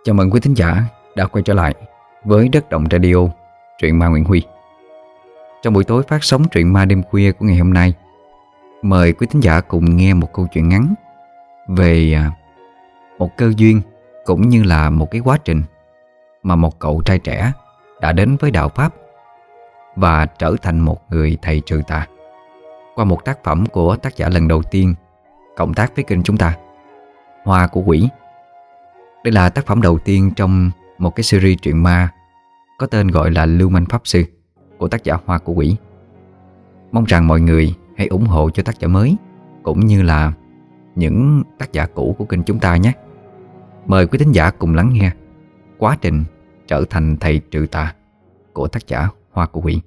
Chào mừng quý thính giả đã quay trở lại với Đất Động Radio, truyện ma Nguyễn Huy. Trong buổi tối phát sóng truyện ma đêm khuya của ngày hôm nay, mời quý thính giả cùng nghe một câu chuyện ngắn về một cơ duyên cũng như là một cái quá trình mà một cậu trai trẻ đã đến với đạo Pháp và trở thành một người thầy trừ tà, qua một tác phẩm của tác giả lần đầu tiên cộng tác với kênh chúng ta, Hoa của Quỷ. Đây là tác phẩm đầu tiên trong một cái series truyện ma có tên gọi là Lưu Manh Pháp Sư của tác giả Hoa của Quỷ. Mong rằng mọi người hãy ủng hộ cho tác giả mới cũng như là những tác giả cũ của kênh chúng ta nhé. Mời quý thính giả cùng lắng nghe quá trình trở thành thầy trừ tà của tác giả Hoa của Quỷ.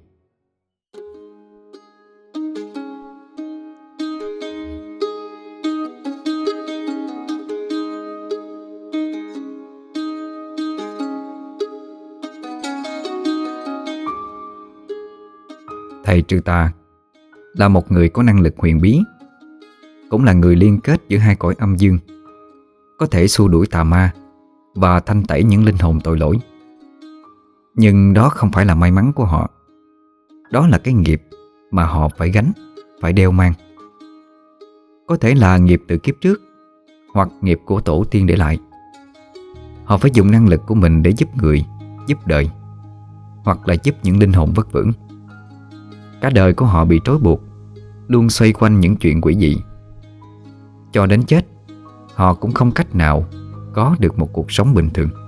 Thầy trừ tà là một người có năng lực huyền bí, cũng là người liên kết giữa hai cõi âm dương, có thể xua đuổi tà ma và thanh tẩy những linh hồn tội lỗi. Nhưng đó không phải là may mắn của họ. Đó là cái nghiệp mà họ phải gánh, phải đeo mang. Có thể là nghiệp từ kiếp trước, hoặc nghiệp của tổ tiên để lại. Họ phải dùng năng lực của mình để giúp người, giúp đời, hoặc là giúp những linh hồn vất vưởng. Cả đời của họ bị trói buộc, luôn xoay quanh những chuyện quỷ dị. Cho đến chết, họ cũng không cách nào có được một cuộc sống bình thường.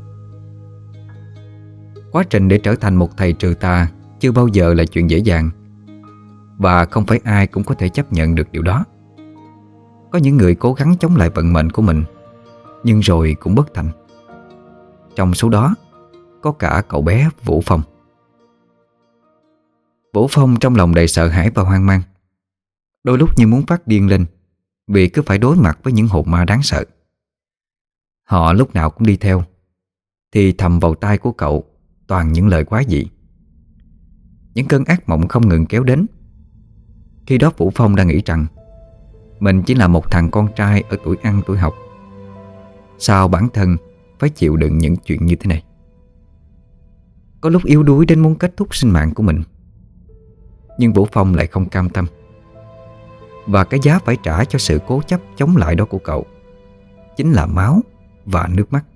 Quá trình để trở thành một thầy trừ tà chưa bao giờ là chuyện dễ dàng, và không phải ai cũng có thể chấp nhận được điều đó. Có những người cố gắng chống lại vận mệnh của mình, nhưng rồi cũng bất thành. Trong số đó có cả cậu bé Vũ Phong. Vũ Phong trong lòng đầy sợ hãi và hoang mang, đôi lúc như muốn phát điên lên vì cứ phải đối mặt với những hồn ma đáng sợ. Họ lúc nào cũng đi theo, thì thầm vào tai của cậu toàn những lời quái dị. Những cơn ác mộng không ngừng kéo đến. Khi đó Vũ Phong đang nghĩ rằng mình chỉ là một thằng con trai ở tuổi ăn tuổi học. Sao bản thân phải chịu đựng những chuyện như thế này? Có lúc yếu đuối đến muốn kết thúc sinh mạng của mình. Nhưng Vũ Phong lại không cam tâm. Và cái giá phải trả cho sự cố chấp chống lại đó của cậu chính là máu và nước mắt.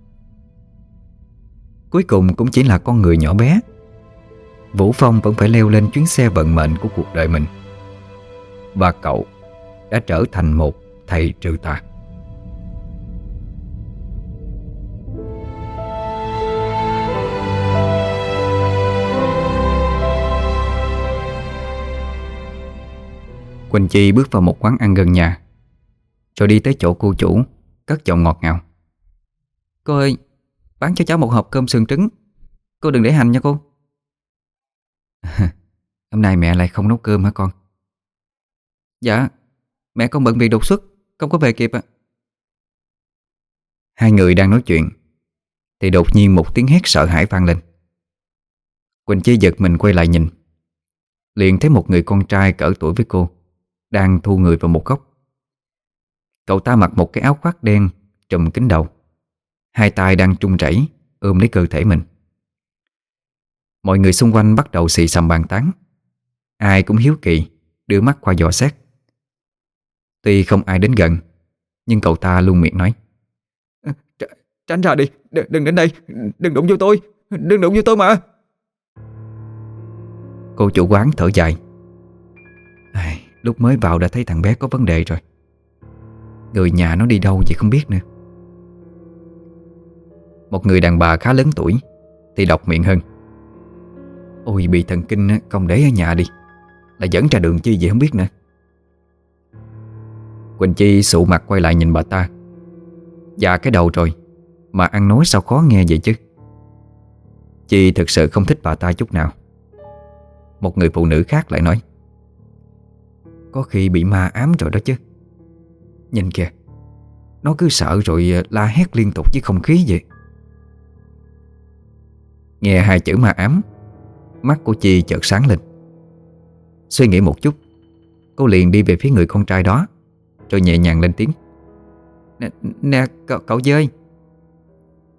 Cuối cùng cũng chỉ là con người nhỏ bé. Vũ Phong vẫn phải leo lên chuyến xe vận mệnh của cuộc đời mình. Và cậu đã trở thành một thầy trừ tà. Quỳnh Chi bước vào một quán ăn gần nhà, rồi đi tới chỗ cô chủ, cất giọng ngọt ngào: "Cô ơi, bán cho cháu một hộp cơm sườn trứng. Cô đừng để hành nha cô." "Hôm nay mẹ lại không nấu cơm hả con?" "Dạ, mẹ con bận việc đột xuất, không có về kịp ạ." Hai người đang nói chuyện thì đột nhiên một tiếng hét sợ hãi vang lên. Quỳnh Chi giật mình quay lại nhìn, liền thấy một người con trai cỡ tuổi với cô đang thu người vào một góc. Cậu ta mặc một cái áo khoác đen trùm kín đầu, hai tay đang trung rẩy ôm lấy cơ thể mình. Mọi người xung quanh bắt đầu xì xầm bàn tán. Ai cũng hiếu kỳ đưa mắt qua dò xét. Tuy không ai đến gần, nhưng cậu ta luôn miệng nói: Tránh ra đi, đừng đến đây, đừng đụng vô tôi, đừng đụng vô tôi mà." Cô chủ quán thở dài: "Lúc mới vào đã thấy thằng bé có vấn đề rồi. Người nhà nó đi đâu vậy không biết nữa." Một người đàn bà khá lớn tuổi thì độc miệng hơn: "Ôi, bị thần kinh không để ở nhà đi, là dẫn ra đường chi vậy không biết nữa." Quỳnh Chi sụ mặt quay lại nhìn bà ta: "Dạ cái đầu rồi, mà ăn nói sao khó nghe vậy chứ?" Chi thực sự không thích bà ta chút nào. Một người phụ nữ khác lại nói: "Có khi bị ma ám rồi đó chứ. Nhìn kìa, nó cứ sợ rồi la hét liên tục với không khí vậy." Nghe hai chữ ma ám, mắt của Chi chợt sáng lên. Suy nghĩ một chút, cô liền đi về phía người con trai đó, rồi nhẹ nhàng lên tiếng: Nè cậu Dơi."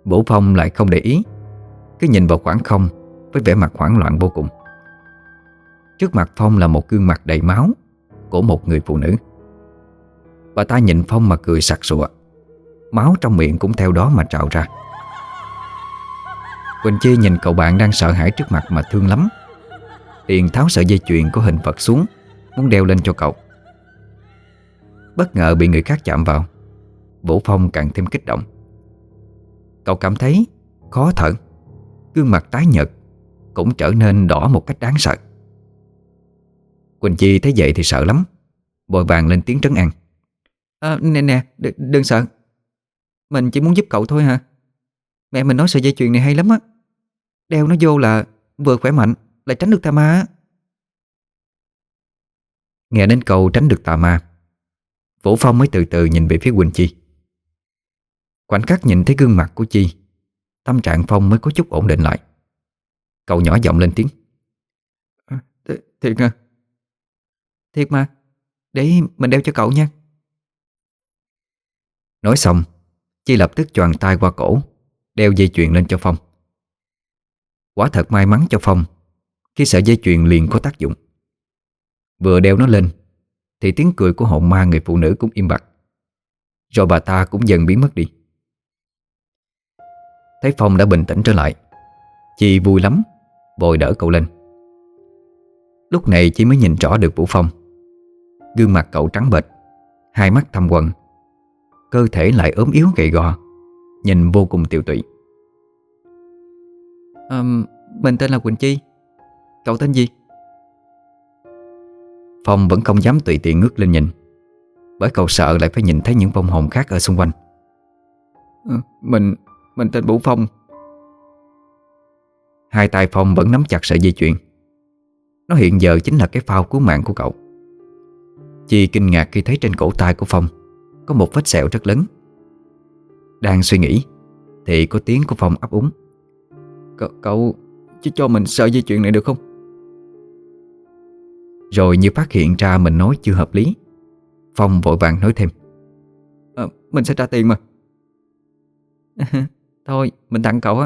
Vũ Phong lại không để ý, cứ nhìn vào khoảng không với vẻ mặt hoảng loạn vô cùng. Trước mặt Phong là một gương mặt đầy máu của một người phụ nữ. Bà ta nhìn Phong mà cười sặc sụa, máu trong miệng cũng theo đó mà trào ra. Quỳnh Chi nhìn cậu bạn đang sợ hãi trước mặt mà thương lắm, liền tháo sợi dây chuyền của hình Phật xuống, muốn đeo lên cho cậu. Bất ngờ bị người khác chạm vào, Vũ Phong càng thêm kích động. Cậu cảm thấy khó thở, gương mặt tái nhợt cũng trở nên đỏ một cách đáng sợ. Quỳnh Chi thấy vậy thì sợ lắm, vội vàng lên tiếng trấn an. Nè, đừng sợ. Mình chỉ muốn giúp cậu thôi hả? Mẹ mình nói sợi dây chuyền này hay lắm á, đeo nó vô là vừa khỏe mạnh lại tránh được tà ma á. Nghe đến câu tránh được tà ma, Vũ Phong mới từ từ nhìn về phía Quỳnh Chi. Khoảnh khắc nhìn thấy gương mặt của Chi, tâm trạng Phong mới có chút ổn định lại. Cậu nhỏ giọng lên tiếng. Thiệt hả? Thiệt mà, để mình đeo cho cậu nha. Nói xong, Chi lập tức choàng tay qua cổ, đeo dây chuyền lên cho Phong. Quả thật may mắn cho Phong, khi sợi dây chuyền liền có tác dụng. Vừa đeo nó lên thì tiếng cười của hồn ma người phụ nữ cũng im bặt, rồi bà ta cũng dần biến mất đi. Thấy Phong đã bình tĩnh trở lại, Chi vui lắm, vội đỡ cậu lên. Lúc này Chi mới nhìn rõ được Vũ Phong. Gương mặt cậu trắng bệch, hai mắt thâm quầng, cơ thể lại ốm yếu gầy gò, nhìn vô cùng tiều tụy. Mình tên là Quỳnh Chi. Cậu tên gì? Phong vẫn không dám tùy tiện ngước lên nhìn, bởi cậu sợ lại phải nhìn thấy những vong hồn khác ở xung quanh. Mình tên Vũ Phong. Hai tay Phong vẫn nắm chặt sợi dây chuyền. Nó hiện giờ chính là cái phao cứu mạng của cậu. Chi kinh ngạc khi thấy trên cổ tay của Phong có một vết sẹo rất lớn. Đang suy nghĩ thì có tiếng của Phong ấp úng. Cậu chứ cho mình sợi dây chuyền này được không? Rồi như phát hiện ra mình nói chưa hợp lý, Phong vội vàng nói thêm. Mình sẽ trả tiền mà. Thôi mình tặng cậu á.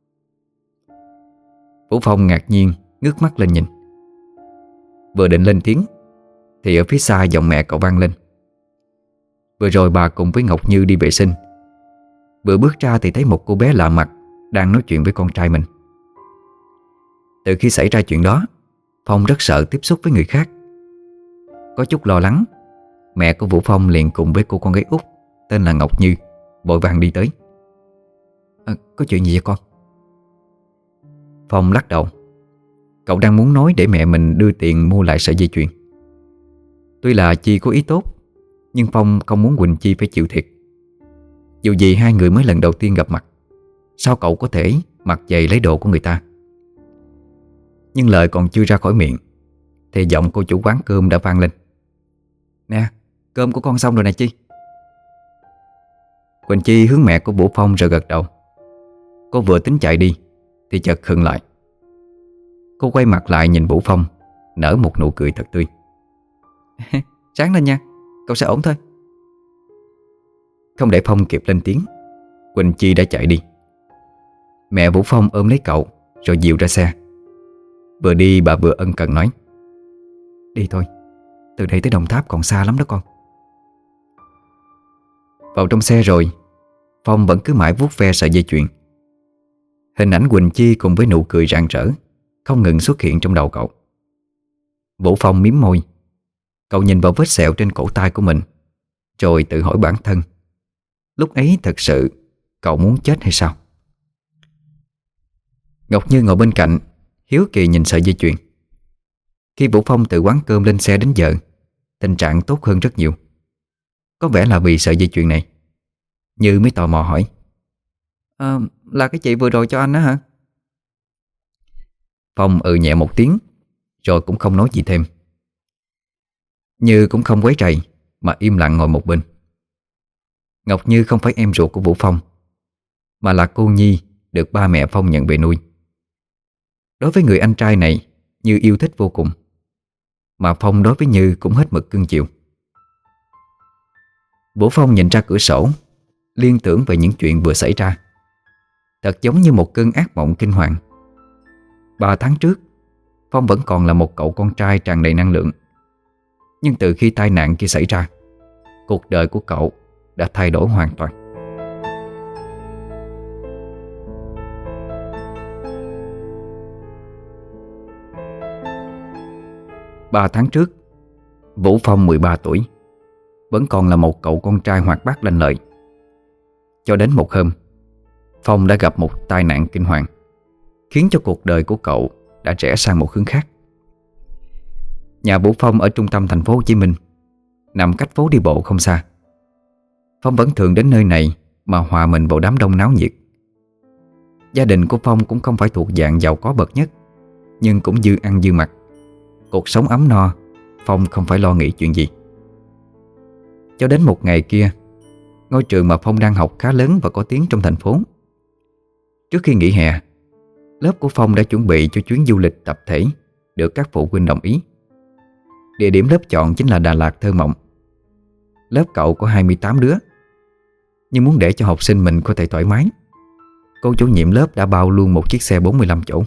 Vũ Phong ngạc nhiên ngước mắt lên nhìn. Vừa định lên tiếng thì ở phía xa giọng mẹ cậu vang lên. Vừa rồi bà cùng với Ngọc Như đi vệ sinh, vừa bước ra thì thấy một cô bé lạ mặt đang nói chuyện với con trai mình. Từ khi xảy ra chuyện đó, Phong rất sợ tiếp xúc với người khác. Có chút lo lắng, mẹ của Vũ Phong liền cùng với cô con gái út tên là Ngọc Như vội vàng đi tới. Có chuyện gì vậy con? Phong lắc đầu. Cậu đang muốn nói để mẹ mình đưa tiền mua lại sợi dây chuyền. Tuy là Chi có ý tốt, nhưng Phong không muốn Quỳnh Chi phải chịu thiệt. Dù gì hai người mới lần đầu tiên gặp mặt, sao cậu có thể mặc giày lấy đồ của người ta? Nhưng lời còn chưa ra khỏi miệng thì giọng cô chủ quán cơm đã vang lên. Nè, cơm của con xong rồi nè Chi. Quỳnh Chi hướng mẹ của Vũ Phong rồi gật đầu. Cô vừa tính chạy đi thì chợt khựng lại. Cô quay mặt lại nhìn Vũ Phong, nở một nụ cười thật tươi. Ráng lên nha, cậu sẽ ổn thôi. Không để Phong kịp lên tiếng, Quỳnh Chi đã chạy đi. Mẹ Vũ Phong ôm lấy cậu rồi dìu ra xe. Vừa đi bà vừa ân cần nói. Đi thôi, từ đây tới Đồng Tháp còn xa lắm đó con. Vào trong xe rồi, Phong vẫn cứ mãi vuốt ve sợi dây chuyền. Hình ảnh Quỳnh Chi cùng với nụ cười rạng rỡ không ngừng xuất hiện trong đầu cậu. Vũ Phong mím môi. Cậu nhìn vào vết sẹo trên cổ tay của mình, rồi tự hỏi bản thân, lúc ấy thật sự cậu muốn chết hay sao? Ngọc Như ngồi bên cạnh, hiếu kỳ nhìn sợi dây chuyền. Khi Vũ Phong từ quán cơm lên xe đến giờ, tình trạng tốt hơn rất nhiều. Có vẻ là vì sợi dây chuyền này. Như mới tò mò hỏi. Là cái chị vừa rồi cho anh đó hả? Phong nhẹ một tiếng, rồi cũng không nói gì thêm. Như cũng không quấy rầy, mà im lặng ngồi một bên. Ngọc Như không phải em ruột của Vũ Phong, mà là cô nhi được ba mẹ Phong nhận về nuôi. Đối với người anh trai này, Như yêu thích vô cùng, mà Phong đối với Như cũng hết mực cưng chiều. Vũ Phong nhìn ra cửa sổ, liên tưởng về những chuyện vừa xảy ra. Thật giống như một cơn ác mộng kinh hoàng. 3 tháng trước, Phong vẫn còn là một cậu con trai tràn đầy năng lượng. Nhưng từ khi tai nạn kia xảy ra, cuộc đời của cậu đã thay đổi hoàn toàn. Ba tháng trước, Vũ Phong 13 tuổi, vẫn còn là một cậu con trai hoạt bát lanh lợi. Cho đến một hôm, Phong đã gặp một tai nạn kinh hoàng, khiến cho cuộc đời của cậu đã rẽ sang một hướng khác. Nhà Vũ Phong ở trung tâm thành phố Hồ Chí Minh, nằm cách phố đi bộ không xa. Phong vẫn thường đến nơi này mà hòa mình vào đám đông náo nhiệt. Gia đình của Phong cũng không phải thuộc dạng giàu có bậc nhất, nhưng cũng dư ăn dư mặc. Cuộc sống ấm no, Phong không phải lo nghĩ chuyện gì. Cho đến một ngày kia, ngôi trường mà Phong đang học khá lớn và có tiếng trong thành phố. Trước khi nghỉ hè, lớp của Phong đã chuẩn bị cho chuyến du lịch tập thể được các phụ huynh đồng ý. Địa điểm lớp chọn chính là Đà Lạt thơ mộng. Lớp cậu có 28 đứa, nhưng muốn để cho học sinh mình có thể thoải mái, cô chủ nhiệm lớp đã bao luôn một chiếc xe 45 chỗ.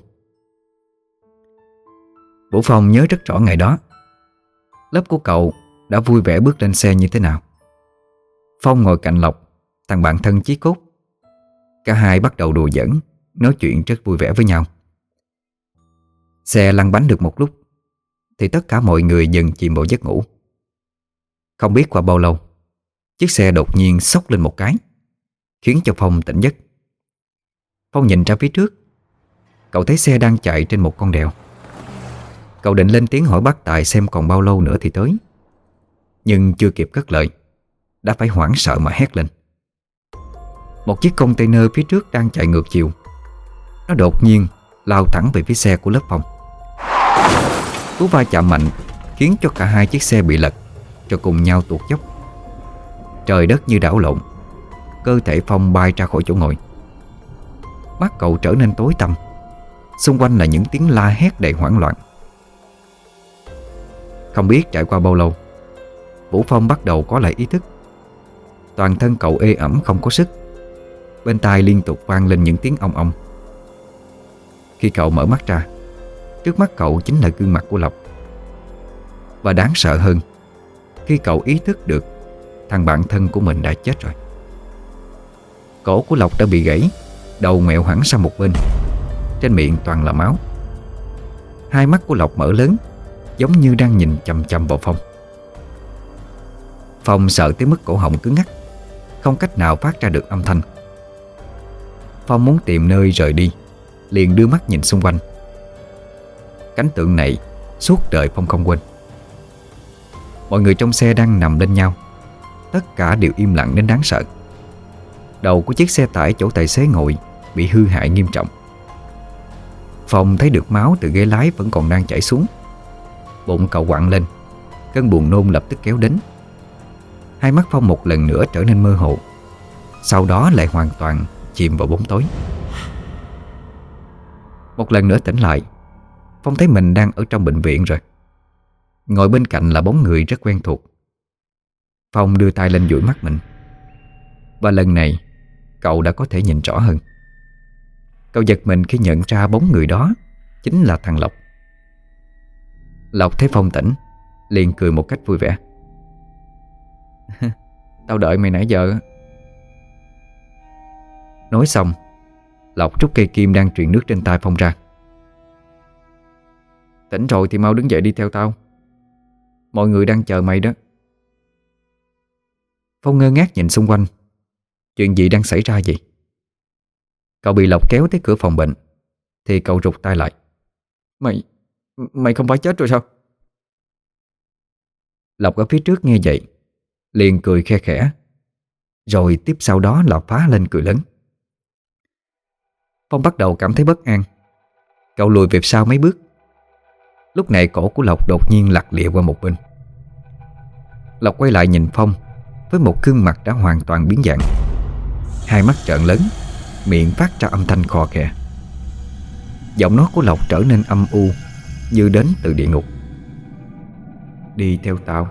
Vũ Phong nhớ rất rõ ngày đó. Lớp của cậu đã vui vẻ bước lên xe như thế nào. Phong ngồi cạnh Lộc, thằng bạn thân chí cốt. Cả hai bắt đầu đùa giỡn, nói chuyện rất vui vẻ với nhau. Xe lăn bánh được một lúc thì tất cả mọi người dần chìm vào giấc ngủ. Không biết qua bao lâu, chiếc xe đột nhiên xốc lên một cái, khiến cho Phong tỉnh giấc. Phong nhìn ra phía trước, cậu thấy xe đang chạy trên một con đèo. Cậu định lên tiếng hỏi bác tài xem còn bao lâu nữa thì tới, nhưng chưa kịp cất lời đã phải hoảng sợ mà hét lên. Một chiếc container phía trước đang chạy ngược chiều, nó đột nhiên lao thẳng về phía xe của lớp Phong. Cú va chạm mạnh khiến cho cả hai chiếc xe bị lật, rồi cùng nhau tuột dốc. Trời đất như đảo lộn, cơ thể Phong bay ra khỏi chỗ ngồi. Mắt cậu trở nên tối tăm, xung quanh là những tiếng la hét đầy hoảng loạn. Không biết trải qua bao lâu, Vũ Phong bắt đầu có lại ý thức. Toàn thân cậu ê ẩm không có sức, bên tai liên tục vang lên những tiếng ong ong. Khi cậu mở mắt ra, trước mắt cậu chính là gương mặt của Lộc. Và đáng sợ hơn, khi cậu ý thức được thằng bạn thân của mình đã chết rồi. Cổ của Lộc đã bị gãy, đầu ngoẹo hẳn sang một bên, trên miệng toàn là máu. Hai mắt của Lộc mở lớn, giống như đang nhìn chằm chằm vào Phong. Phong sợ tới mức cổ họng cứng ngắc, không cách nào phát ra được âm thanh. Phong muốn tìm nơi rời đi, liền đưa mắt nhìn xung quanh. Cảnh tượng này suốt đời Phong không quên. Mọi người trong xe đang nằm lên nhau, tất cả đều im lặng đến đáng sợ. Đầu của chiếc xe tải chỗ tài xế ngồi bị hư hại nghiêm trọng. Phong thấy được máu từ ghế lái vẫn còn đang chảy xuống. Bụng cậu quặn lên, cơn buồn nôn lập tức kéo đến. Hai mắt Phong một lần nữa trở nên mơ hồ, sau đó lại hoàn toàn chìm vào bóng tối. Một lần nữa tỉnh lại, Phong thấy mình đang ở trong bệnh viện rồi. Ngồi bên cạnh là bóng người rất quen thuộc. Phong đưa tay lên dụi mắt mình, và lần này cậu đã có thể nhìn rõ hơn. Cậu giật mình khi nhận ra bóng người đó chính là thằng Lộc. Lộc thấy Phong tỉnh, liền cười một cách vui vẻ. Tao đợi mày nãy giờ. Nói xong, Lộc rút cây kim đang truyền nước trên tay Phong ra. Tỉnh rồi thì mau đứng dậy đi theo tao, mọi người đang chờ mày đó. Phong ngơ ngác nhìn xung quanh. Chuyện gì đang xảy ra vậy? Cậu bị Lộc kéo tới cửa phòng bệnh thì cậu rụt tay lại. Mày không phải chết rồi sao? Lộc ở phía trước nghe vậy liền cười khe khẽ, rồi tiếp sau đó là phá lên cười lớn. Phong bắt đầu cảm thấy bất an. Cậu lùi về sau mấy bước. Lúc này cổ của Lộc đột nhiên lặt lịa qua một bên. Lộc quay lại nhìn Phong với một gương mặt đã hoàn toàn biến dạng. Hai mắt trợn lớn, miệng phát ra âm thanh khò khè. Giọng nói của Lộc trở nên âm u, như đến từ địa ngục. Đi theo tao,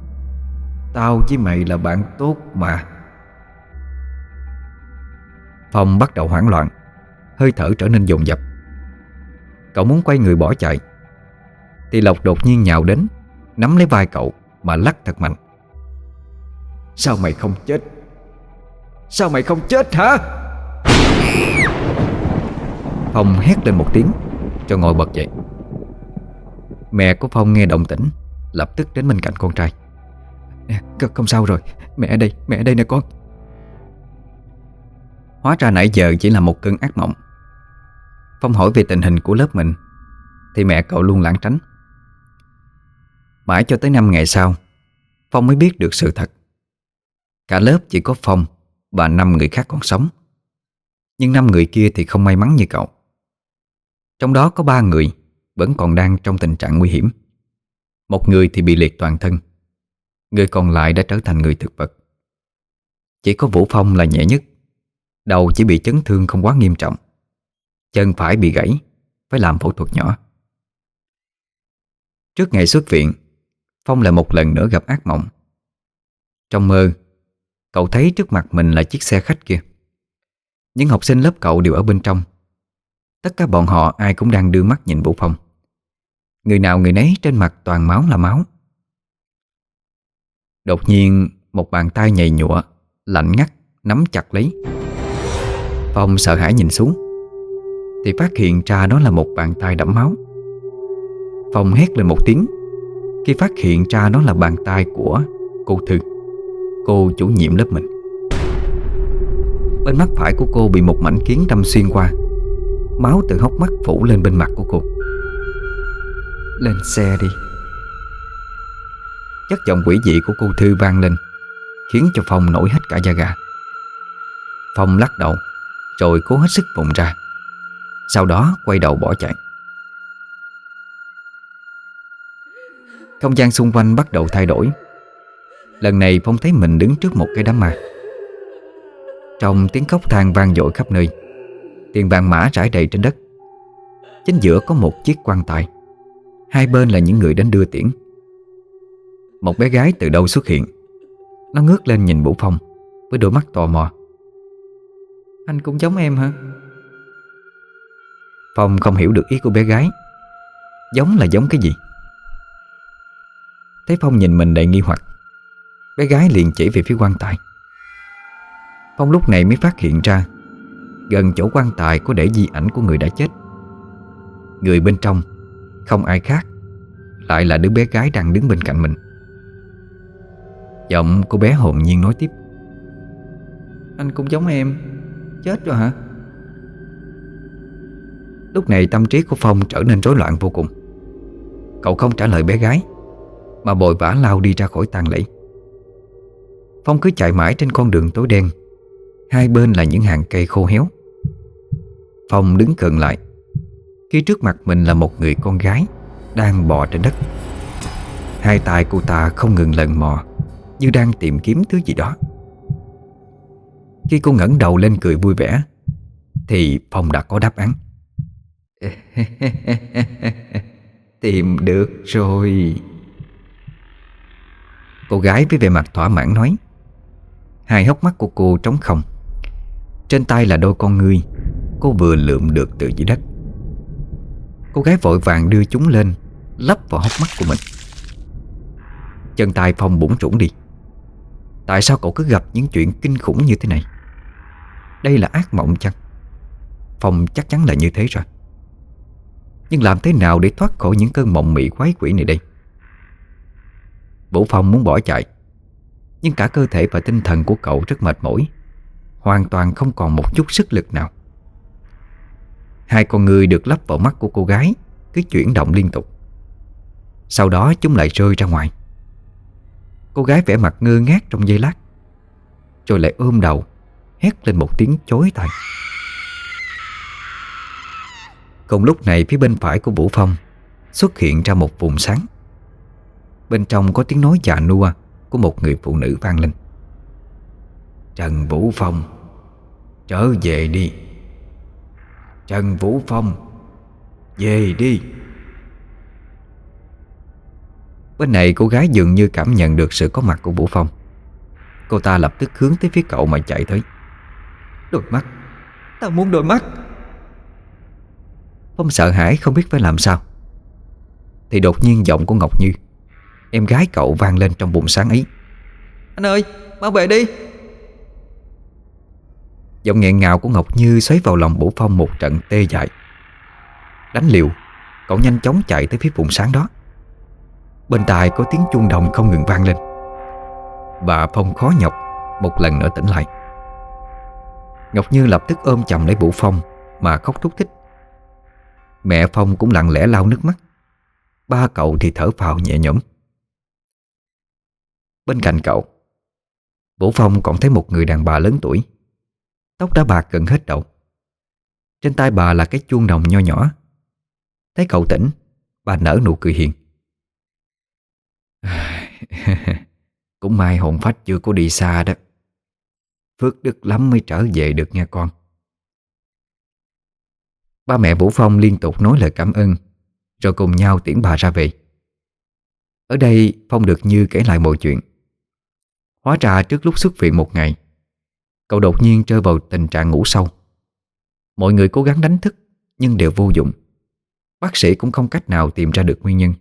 tao với mày là bạn tốt mà. Phong bắt đầu hoảng loạn, hơi thở trở nên dồn dập. Cậu muốn quay người bỏ chạy thì Lộc đột nhiên nhào đến, nắm lấy vai cậu mà lắc thật mạnh. Sao mày không chết? Sao mày không chết hả? Phong hét lên một tiếng cho ngồi bật dậy. Mẹ của Phong nghe động tĩnh lập tức đến bên cạnh con trai. Không sao rồi, mẹ ở đây nè con. Hóa ra nãy giờ chỉ là một cơn ác mộng. Phong hỏi về tình hình của lớp mình thì mẹ cậu luôn lảng tránh. Mãi cho tới 5 ngày sau, Phong mới biết được sự thật. Cả lớp chỉ có Phong và 5 người khác còn sống. Nhưng 5 người kia thì không may mắn như cậu. Trong đó có 3 người vẫn còn đang trong tình trạng nguy hiểm. Một người thì bị liệt toàn thân, người còn lại đã trở thành người thực vật. Chỉ có Vũ Phong là nhẹ nhất. Đầu chỉ bị chấn thương không quá nghiêm trọng, chân phải bị gãy, phải làm phẫu thuật nhỏ. Trước ngày xuất viện, Phong lại một lần nữa gặp ác mộng. Trong mơ, cậu thấy trước mặt mình là chiếc xe khách kia. Những học sinh lớp cậu đều ở bên trong. Tất cả bọn họ ai cũng đang đưa mắt nhìn Vũ Phong. Người nào người nấy trên mặt toàn máu là máu. Đột nhiên một bàn tay nhầy nhụa, lạnh ngắt nắm chặt lấy. Phong sợ hãi nhìn xuống thì phát hiện ra đó là một bàn tay đẫm máu. Phong hét lên một tiếng khi phát hiện ra đó là bàn tay của cô Thư, cô chủ nhiệm lớp mình. Bên mắt phải của cô bị một mảnh kiến đâm xuyên qua. Máu từ hốc mắt phủ lên bên mặt của cô. Lên xe đi. Chất giọng quỷ dị của cô Thư vang lên, khiến cho Phong nổi hết cả da gà. Phong lắc đầu rồi cố hết sức vùng ra, sau đó quay đầu bỏ chạy. Không gian xung quanh bắt đầu thay đổi. Lần này Phong thấy mình đứng trước một cái đám ma. Trong tiếng khóc than vang dội khắp nơi, tiền vàng mã rải đầy trên đất. Chính giữa có một chiếc quan tài, hai bên là những người đến đưa tiễn. Một bé gái từ đâu xuất hiện. Nó ngước lên nhìn Vũ Phong với đôi mắt tò mò. Anh cũng giống em hả? Phong không hiểu được ý của bé gái. Giống là giống cái gì? Thấy Phong nhìn mình đầy nghi hoặc, bé gái liền chỉ về phía quan tài. Phong lúc này mới phát hiện ra gần chỗ quan tài có để di ảnh của người đã chết. Người bên trong không ai khác, lại là đứa bé gái đang đứng bên cạnh mình. Giọng cô bé hồn nhiên nói tiếp. Anh cũng giống em. Chết rồi hả? Lúc này tâm trí của Phong trở nên rối loạn vô cùng. Cậu không trả lời bé gái mà vội vã lao đi ra khỏi tang lễ. Phong cứ chạy mãi trên con đường tối đen, hai bên là những hàng cây khô héo. Phong đứng gần lại khi trước mặt mình là một người con gái đang bò trên đất. Hai tay cô ta không ngừng lần mò, như đang tìm kiếm thứ gì đó. Khi cô ngẩng đầu lên cười vui vẻ thì Phong đã có đáp án. Tìm được rồi. Cô gái với vẻ mặt thỏa mãn nói. Hai hốc mắt của cô trống không. Trên tay là đôi con ngươi cô vừa lượm được từ dưới đất. Cô gái vội vàng đưa chúng lên, lắp vào hốc mắt của mình. Chân tay Phong bủn rủn đi. Tại sao cậu cứ gặp những chuyện kinh khủng như thế này? Đây là ác mộng chăng? Phong chắc chắn là như thế rồi. Nhưng làm thế nào để thoát khỏi những cơn mộng mị quái quỷ này đây? Vũ Phong muốn bỏ chạy, nhưng cả cơ thể và tinh thần của cậu rất mệt mỏi, hoàn toàn không còn một chút sức lực nào. Hai con ngươi được lắp vào mắt của cô gái cứ chuyển động liên tục. Sau đó chúng lại rơi ra ngoài. Cô gái vẻ mặt ngơ ngác trong giây lát, rồi lại ôm đầu hét lên một tiếng chói tai. Cùng lúc này phía bên phải của Vũ Phong xuất hiện ra một vùng sáng. Bên trong có tiếng nói già nua của một người phụ nữ vang lên. Trần Vũ Phong, trở về đi. Trần Vũ Phong, về đi. Bên này cô gái dường như cảm nhận được sự có mặt của Vũ Phong. Cô ta lập tức hướng tới phía cậu mà chạy tới. Tao muốn đôi mắt. Phong sợ hãi không biết phải làm sao. Thì đột nhiên giọng của Ngọc Như, em gái cậu, vang lên trong buồng sáng ấy. Anh ơi, mau về đi. Giọng nghẹn ngào của Ngọc Như xoáy vào lòng Vũ Phong một trận tê dại. Đánh liều, cậu nhanh chóng chạy tới phía buồng sáng đó. Bên tai có tiếng chuông đồng không ngừng vang lên. Và Phong khó nhọc một lần nữa tỉnh lại. Ngọc Như lập tức ôm chầm lấy Vũ Phong mà khóc thút thít. Mẹ Phong cũng lặng lẽ lau nước mắt. Ba cậu thì thở phào nhẹ nhõm. Bên cạnh cậu, Vũ Phong còn thấy một người đàn bà lớn tuổi, tóc đã bạc gần hết đầu. Trên tay bà là cái chuông đồng nho nhỏ. Thấy cậu tỉnh, bà nở nụ cười hiền. Cũng may hồn phách chưa có đi xa đó. Phước đức lắm mới trở về được nha con. Ba mẹ Vũ Phong liên tục nói lời cảm ơn, rồi cùng nhau tiễn bà ra về. Ở đây Phong được Như kể lại mọi chuyện. Hóa ra trước lúc xuất viện một ngày, cậu đột nhiên rơi vào tình trạng ngủ sâu. Mọi người cố gắng đánh thức nhưng đều vô dụng. Bác sĩ cũng không cách nào tìm ra được nguyên nhân.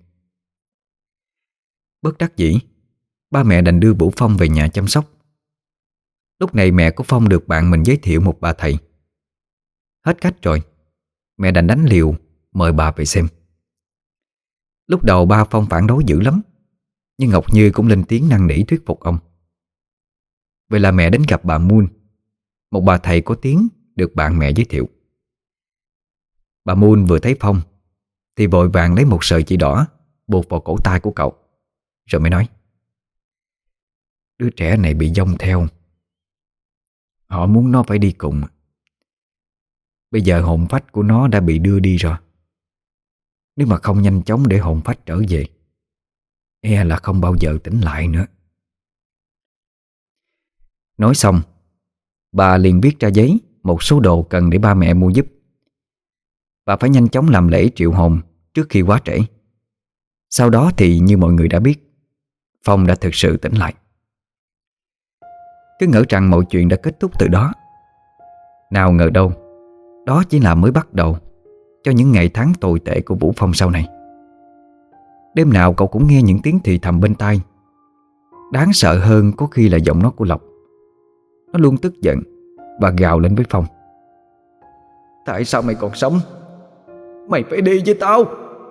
Bất đắc dĩ, ba mẹ đành đưa Vũ Phong về nhà chăm sóc. Lúc này mẹ của Phong được bạn mình giới thiệu một bà thầy. Hết cách rồi, mẹ đành đánh liều mời bà về xem. Lúc đầu ba Phong phản đối dữ lắm, nhưng Ngọc Như cũng lên tiếng năn nỉ thuyết phục ông. Vậy là mẹ đến gặp bà Moon, một bà thầy có tiếng được bạn mẹ giới thiệu. Bà Moon vừa thấy Phong thì vội vàng lấy một sợi chỉ đỏ buộc vào cổ tay của cậu, rồi mới nói: Đứa trẻ này bị vong theo. Họ muốn nó phải đi cùng. Bây giờ hồn phách của nó đã bị đưa đi rồi. Nếu mà không nhanh chóng để hồn phách trở về, e là không bao giờ tỉnh lại nữa. Nói xong, bà liền viết ra giấy một số đồ cần để ba mẹ mua giúp. Bà phải nhanh chóng làm lễ triệu hồn trước khi quá trễ. Sau đó thì như mọi người đã biết, Phong đã thực sự tỉnh lại. Cứ ngỡ rằng mọi chuyện đã kết thúc từ đó. Nào ngờ đâu, đó chỉ là mới bắt đầu cho những ngày tháng tồi tệ của Vũ Phong sau này. Đêm nào cậu cũng nghe những tiếng thì thầm bên tai. Đáng sợ hơn có khi là giọng nói của Lộc. Nó luôn tức giận và gào lên với Phong: Tại sao mày còn sống? Mày phải đi với tao.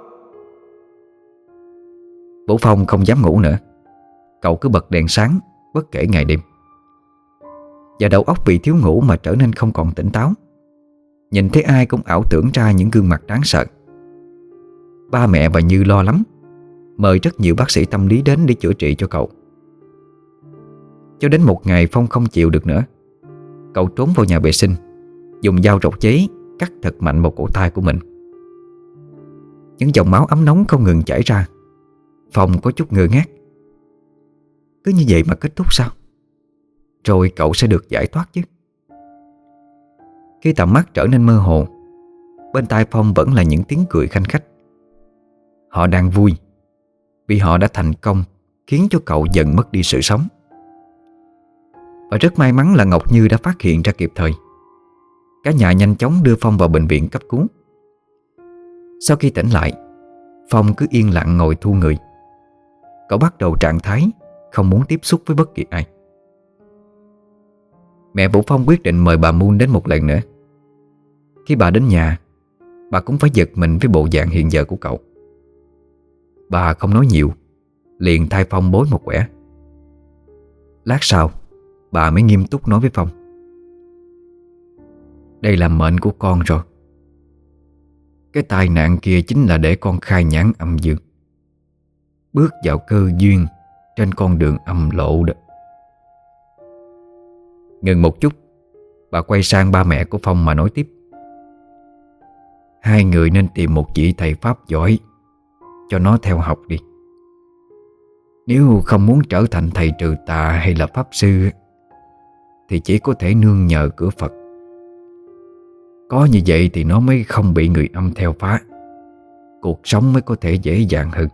Vũ Phong không dám ngủ nữa. Cậu cứ bật đèn sáng bất kể ngày đêm. Và đầu óc vì thiếu ngủ mà trở nên không còn tỉnh táo. Nhìn thấy ai cũng ảo tưởng ra những gương mặt đáng sợ. Ba mẹ và Như lo lắm, mời rất nhiều bác sĩ tâm lý đến để chữa trị cho cậu. Cho đến một ngày Phong không chịu được nữa. Cậu trốn vào nhà vệ sinh, dùng dao rọc giấy cắt thật mạnh vào cổ tay của mình. Những dòng máu ấm nóng không ngừng chảy ra. Phong có chút ngơ ngác. Cứ như vậy mà kết thúc sao? Rồi cậu sẽ được giải thoát chứ? Khi tầm mắt trở nên mơ hồ, bên tai Phong vẫn là những tiếng cười khanh khách. Họ đang vui vì họ đã thành công khiến cho cậu dần mất đi sự sống. Và rất may mắn là Ngọc Như đã phát hiện ra kịp thời. Cả nhà nhanh chóng đưa Phong vào bệnh viện cấp cứu. Sau khi tỉnh lại, Phong cứ yên lặng ngồi thu người. Cậu bắt đầu trạng thái không muốn tiếp xúc với bất kỳ ai. Mẹ Vũ Phong quyết định mời bà Moon đến một lần nữa. Khi bà đến nhà, bà cũng phải giật mình với bộ dạng hiện giờ của cậu. Bà không nói nhiều, liền thay Phong bối một quẻ. Lát sau, bà mới nghiêm túc nói với Phong: Đây là mệnh của con rồi. Cái tai nạn kia chính là để con khai nhãn âm dương, bước vào cơ duyên trên con đường âm lộ đó. Ngừng một chút, bà quay sang ba mẹ của Phong mà nói tiếp: Hai người nên tìm một vị thầy pháp giỏi cho nó theo học đi. Nếu không muốn trở thành thầy trừ tà hay là pháp sư thì chỉ có thể nương nhờ cửa Phật. Có như vậy thì nó mới không bị người âm theo phá, cuộc sống mới có thể dễ dàng hơn.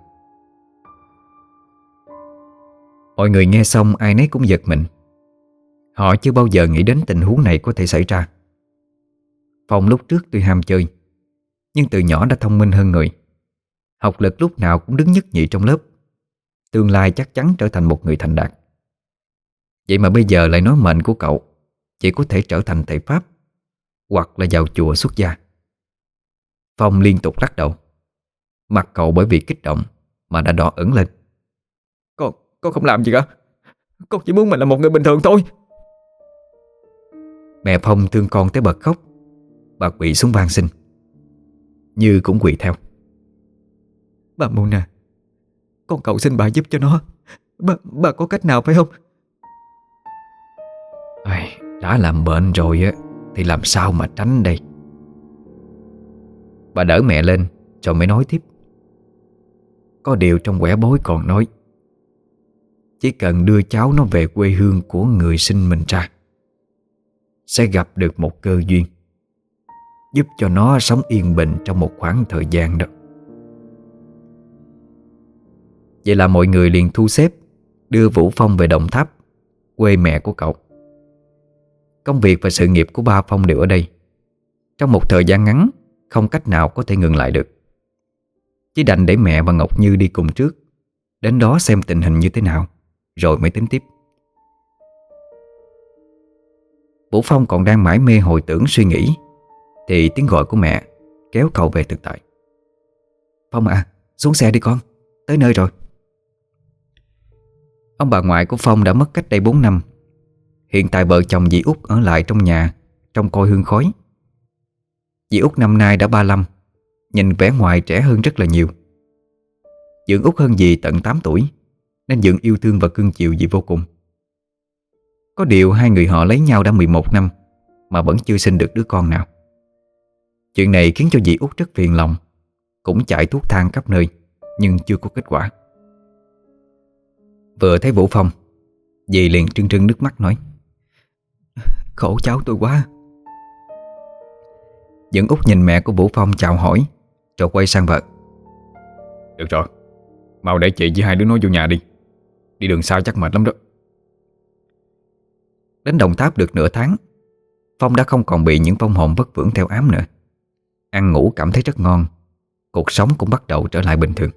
Mọi người nghe xong ai nấy cũng giật mình. Họ chưa bao giờ nghĩ đến tình huống này có thể xảy ra. Phong lúc trước tuy ham chơi, nhưng từ nhỏ đã thông minh hơn người. Học lực lúc nào cũng đứng nhất nhì trong lớp. Tương lai chắc chắn trở thành một người thành đạt. Vậy mà bây giờ lại nói mệnh của cậu chỉ có thể trở thành thầy Pháp hoặc là vào chùa xuất gia. Phong liên tục lắc đầu. Mặt cậu bởi vì kích động mà đã đỏ ửng lên. Con không làm gì cả. Con chỉ muốn mình là một người bình thường thôi. Mẹ Phong thương con tới bật khóc. Bà quỳ xuống van xin. Như cũng quỳ theo. Bà Mona, con cầu xin bà giúp cho nó. Bà có cách nào phải không? Đã làm bệnh rồi á thì làm sao mà tránh đây. Bà đỡ mẹ lên rồi mới nói tiếp. Có điều trong quẻ bói còn nói, chỉ cần đưa cháu nó về quê hương của người sinh mình ra, sẽ gặp được một cơ duyên giúp cho nó sống yên bình trong một khoảng thời gian đó. Vậy là mọi người liền thu xếp đưa Vũ Phong về Đồng Tháp, quê mẹ của cậu. Công việc và sự nghiệp của ba Phong đều ở đây. Trong một thời gian ngắn không cách nào có thể ngừng lại được. Chỉ đành để mẹ và Ngọc Như đi cùng trước, đến đó xem tình hình như thế nào rồi mới tính tiếp. Vũ Phong còn đang mải mê hồi tưởng suy nghĩ thì tiếng gọi của mẹ kéo cậu về thực tại. Phong à, xuống xe đi con, tới nơi rồi. Ông bà ngoại của Phong đã mất cách đây 4 năm. Hiện tại vợ chồng dì Út ở lại trong nhà trông coi hương khói. Dì Út năm nay đã 35, nhìn vẻ ngoài trẻ hơn rất là nhiều. Dượng Út hơn dì tận 8 tuổi, nên Dượng yêu thương và cưng chiều dì vô cùng. Có điều hai người họ lấy nhau đã 11 năm mà vẫn chưa sinh được đứa con nào. Chuyện này khiến cho dì Út rất phiền lòng, cũng chạy thuốc thang khắp nơi nhưng chưa có kết quả. Vừa thấy Vũ Phong, dì liền trưng trưng nước mắt nói: Khổ cháu tôi quá. Dượng Út nhìn mẹ của Vũ Phong chào hỏi rồi quay sang vợ: Được rồi, mau để chị với hai đứa nó vô nhà đi. Đi đường xa chắc mệt lắm đó. Đến Đồng Tháp được nửa tháng, Phong đã không còn bị những vong hồn vất vưởng theo ám nữa. Ăn ngủ cảm thấy rất ngon, cuộc sống cũng bắt đầu trở lại bình thường.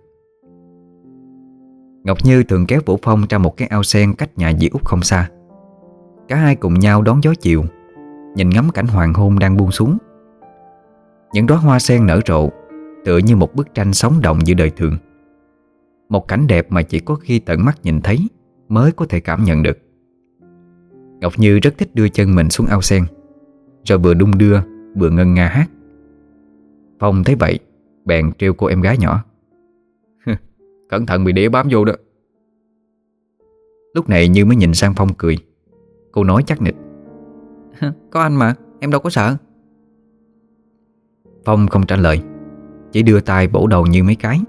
Ngọc Như thường kéo Vũ Phong ra một cái ao sen cách nhà dì Út không xa. Cả hai cùng nhau đón gió chiều, nhìn ngắm cảnh hoàng hôn đang buông xuống. Những đóa hoa sen nở rộ tựa như một bức tranh sống động giữa đời thường. Một cảnh đẹp mà chỉ có khi tận mắt nhìn thấy mới có thể cảm nhận được. Ngọc Như rất thích đưa chân mình xuống ao sen, rồi vừa đung đưa vừa ngân nga hát. Phong thấy vậy bèn trêu cô em gái nhỏ: Cẩn thận bị đĩa bám vô đó. Lúc này Như mới nhìn sang Phong cười. Cô nói chắc nịch: Có anh mà, em đâu có sợ. Phong không trả lời, chỉ đưa tay vỗ đầu Như mấy cái.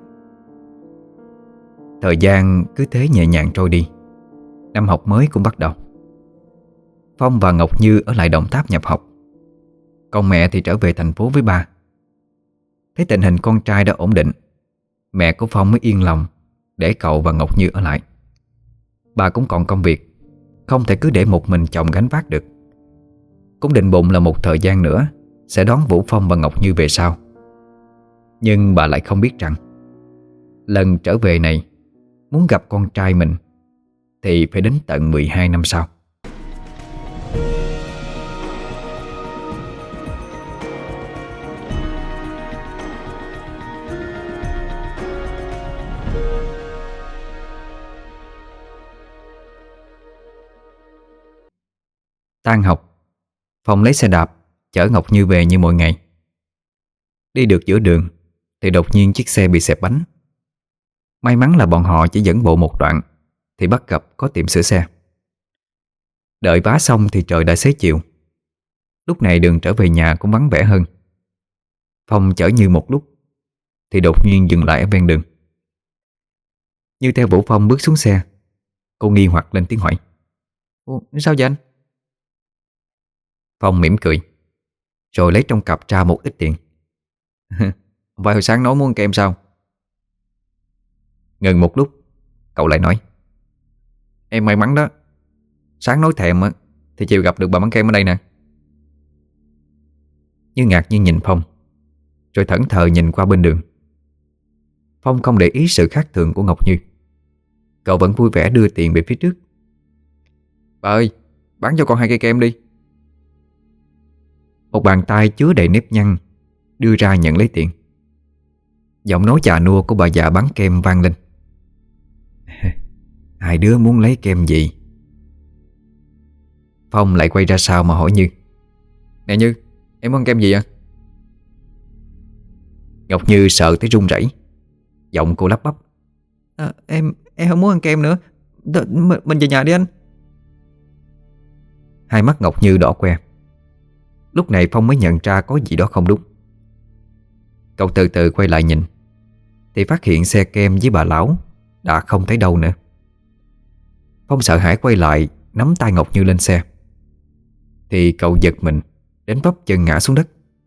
Thời gian cứ thế nhẹ nhàng trôi đi. Năm học mới cũng bắt đầu. Phong và Ngọc Như ở lại Đồng Tháp nhập học, còn mẹ thì trở về thành phố với ba. Thấy tình hình con trai đã ổn định, mẹ của Phong mới yên lòng để cậu và Ngọc Như ở lại. Bà cũng còn công việc, không thể cứ để một mình chồng gánh vác được. Cũng định bụng là một thời gian nữa sẽ đón Vũ Phong và Ngọc Như về sau. Nhưng bà lại không biết rằng lần trở về này, muốn gặp con trai mình thì phải đến tận 12 năm sau. Tan học, Phong lấy xe đạp chở Ngọc Như về như mọi ngày. Đi được giữa đường thì đột nhiên chiếc xe bị xẹp bánh. May mắn là bọn họ chỉ dẫn bộ một đoạn thì bắt gặp có tiệm sửa xe. Đợi vá xong thì trời đã xế chiều. Lúc này đường trở về nhà cũng vắng vẻ hơn. Phong chở Như một lúc thì đột nhiên dừng lại ở ven đường. Như theo Vũ Phong bước xuống xe, cô nghi hoặc lên tiếng hỏi: Ủa, sao vậy anh? Phong mỉm cười, rồi lấy trong cặp ra một ít tiền. Vài hồi sáng nói muốn kem sao? Ngừng một lúc, cậu lại nói: Em may mắn đó. Sáng nói thèm á thì chiều gặp được bà bán kem ở đây nè. Như ngạc nhiên nhìn Phong, rồi thẫn thờ nhìn qua bên đường. Phong không để ý sự khác thường của Ngọc Như. Cậu vẫn vui vẻ đưa tiền về phía trước. Bà ơi, bán cho con 2 cây kem đi. Một bàn tay chứa đầy nếp nhăn đưa ra nhận lấy tiền. Giọng nói già nua của bà già bán kem vang lên. Hai đứa muốn lấy kem gì? Phong lại quay ra sau mà hỏi Như. Nè Như, em muốn kem gì ạ? Ngọc Như sợ tới run rẩy. Giọng cô lắp bắp. Em không muốn ăn kem nữa. Mình về nhà đi anh. Hai mắt Ngọc Như đỏ que. Lúc này Phong mới nhận ra có gì đó không đúng. Cậu từ từ quay lại nhìn thì phát hiện xe kem với bà lão đã không thấy đâu nữa. Phong sợ hãi quay lại, nắm tay Ngọc Như lên xe. Thì cậu giật mình đến vấp chân ngã xuống đất.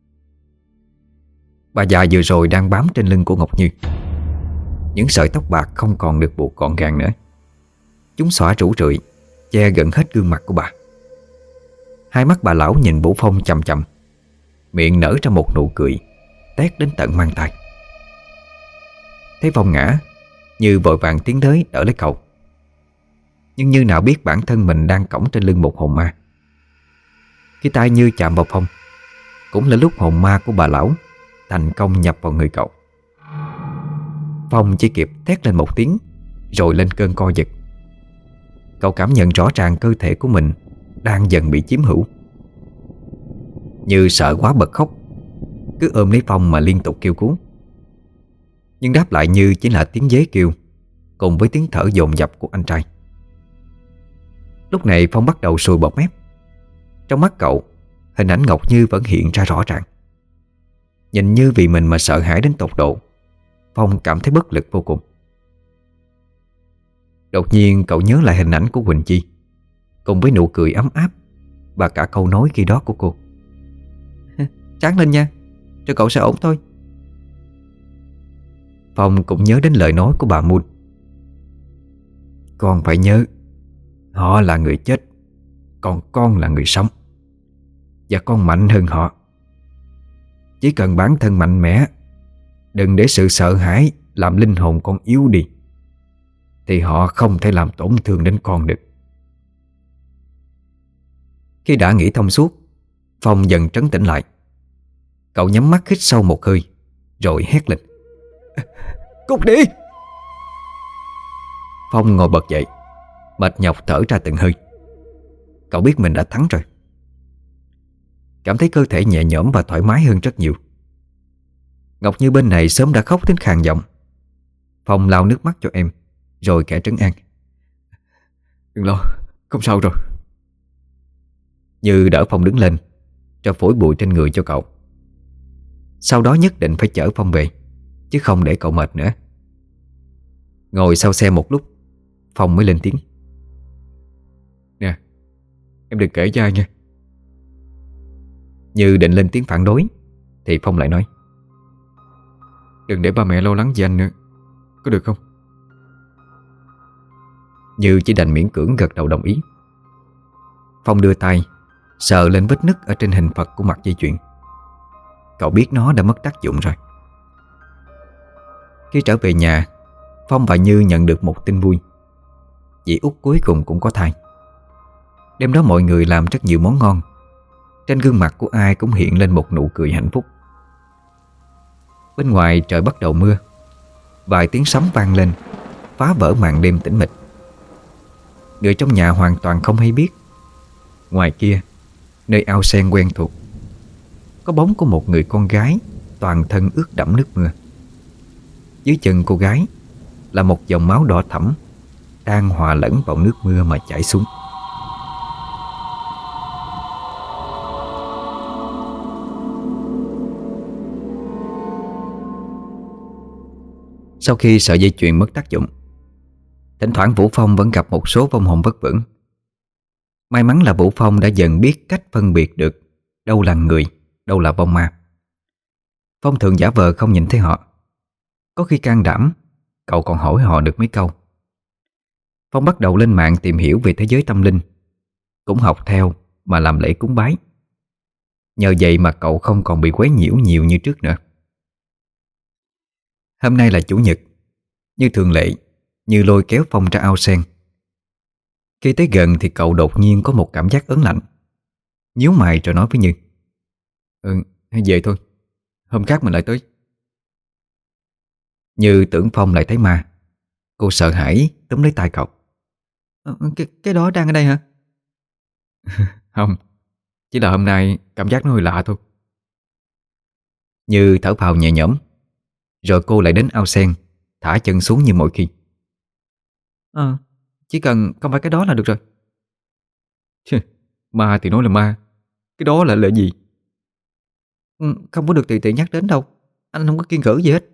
Bà già vừa rồi đang bám trên lưng của Ngọc Như. Những sợi tóc bạc không còn được buộc gọn gàng nữa. Chúng xõa rủ rượi, che gần hết gương mặt của bà. Hai mắt bà lão nhìn Vũ Phong chằm chằm, miệng nở ra một nụ cười tét đến tận mang tai. Thấy Phong ngã, Như vội vàng tiến tới đỡ lấy cậu. Nhưng Như nào biết bản thân mình đang cõng trên lưng một hồn ma. Khi tay Như chạm vào Phong, cũng là lúc hồn ma của bà lão thành công nhập vào người cậu. Phong chỉ kịp thét lên một tiếng, rồi lên cơn co giật. Cậu cảm nhận rõ ràng cơ thể của mình đang dần bị chiếm hữu. Như sợ quá bật khóc, cứ ôm lấy Phong mà liên tục kêu cứu. Nhưng đáp lại Như chỉ là tiếng dế kêu cùng với tiếng thở dồn dập của anh trai. Lúc này Phong bắt đầu sùi bọt mép. Trong mắt cậu, hình ảnh Ngọc Như vẫn hiện ra rõ ràng. Nhìn Như vì mình mà sợ hãi đến tột độ. Phong cảm thấy bất lực vô cùng. Đột nhiên cậu nhớ lại hình ảnh của Quỳnh Chi, cùng với nụ cười ấm áp và cả câu nói khi đó của cô. Tráng lên nha, cho cậu sẽ ổn thôi. Phong cũng nhớ đến lời nói của bà Moon. Con phải nhớ, họ là người chết, còn con là người sống. Và con mạnh hơn họ. Chỉ cần bản thân mạnh mẽ, đừng để sự sợ hãi làm linh hồn con yếu đi, thì họ không thể làm tổn thương đến con được. Khi đã nghĩ thông suốt, Phong dần trấn tĩnh lại. Cậu nhắm mắt hít sâu một hơi, rồi hét lên. Cút đi! Phong ngồi bật dậy, mệt nhọc thở ra từng hơi. Cậu biết mình đã thắng rồi. Cảm thấy cơ thể nhẹ nhõm và thoải mái hơn rất nhiều. Ngọc Như bên này sớm đã khóc đến khàn giọng. Phong lau nước mắt cho em, rồi kẻ trấn an. Đừng lo, không sao rồi. Như đỡ Phong đứng lên, cho phủi bụi trên người cho cậu. Sau đó nhất định phải chở Phong về, chứ không để cậu mệt nữa. Ngồi sau xe một lúc, Phong mới lên tiếng. Nè, em đừng kể cho ai nha. Như định lên tiếng phản đối, thì Phong lại nói. Đừng để ba mẹ lo lắng vì anh nữa, có được không? Như chỉ đành miễn cưỡng gật đầu đồng ý. Phong đưa tay sờ lên vết nứt ở trên hình Phật của mặt dây chuyền. Cậu biết nó đã mất tác dụng rồi. Khi trở về nhà, Phong và Như nhận được một tin vui. Dì út cuối cùng cũng có thai. Đêm đó mọi người làm rất nhiều món ngon. Trên gương mặt của ai cũng hiện lên một nụ cười hạnh phúc. Bên ngoài trời bắt đầu mưa. Vài tiếng sấm vang lên, phá vỡ màn đêm tĩnh mịch. Người trong nhà hoàn toàn không hay biết. Ngoài kia, nơi ao sen quen thuộc, có bóng của một người con gái toàn thân ướt đẫm nước mưa. Dưới chân cô gái là một dòng máu đỏ thẫm đang hòa lẫn vào nước mưa mà chảy xuống. Sau khi sợi dây chuyền mất tác dụng, thỉnh thoảng Vũ Phong vẫn gặp một số vong hồn vất vưởng. May mắn là Vũ Phong đã dần biết cách phân biệt được đâu là người, đâu là vong ma. Phong thường giả vờ không nhìn thấy họ. Có khi can đảm, cậu còn hỏi họ được mấy câu. Phong bắt đầu lên mạng tìm hiểu về thế giới tâm linh, cũng học theo mà làm lễ cúng bái. Nhờ vậy mà cậu không còn bị quấy nhiễu nhiều như trước nữa. Hôm nay là chủ nhật. Như thường lệ, Như lôi kéo Phong ra ao sen. Khi tới gần thì cậu đột nhiên có một cảm giác ớn lạnh. Nhíu mày rồi nói với Như: Hay về thôi, hôm khác mình lại tới. Như tưởng Phong lại thấy ma. Cô sợ hãi túm lấy tay cậu. Cái đó đang ở đây hả? Không, chỉ là hôm nay cảm giác nó hơi lạ thôi. Như thở phào nhẹ nhõm. Rồi cô lại đến ao sen, thả chân xuống như mọi khi. Chỉ cần không phải cái đó là được rồi. Ma thì nói là ma, cái đó là gì? Không có được tùy tiện nhắc đến đâu. Anh không có kiêng cữ gì hết.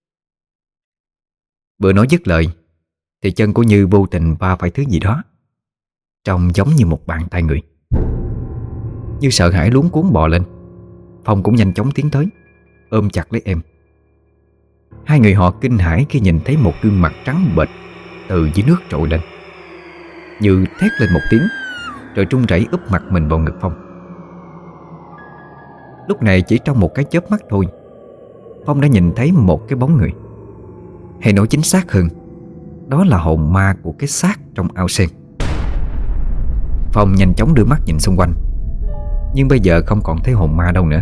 Vừa nói dứt lời thì chân của Như vô tình va phải thứ gì đó trông giống như một bàn tay người. Như sợ hãi luống cuống bò lên. Phong cũng nhanh chóng tiến tới, ôm chặt lấy em. Hai người họ kinh hãi khi nhìn thấy một gương mặt trắng bệch từ dưới nước trồi lên. Như thét lên một tiếng, rồi trung rẩy úp mặt mình vào ngực Phong. Lúc này chỉ trong một cái chớp mắt thôi, Phong đã nhìn thấy một cái bóng người. Hay nói chính xác hơn, đó là hồn ma của cái xác trong ao sen. Phong nhanh chóng đưa mắt nhìn xung quanh, nhưng bây giờ không còn thấy hồn ma đâu nữa.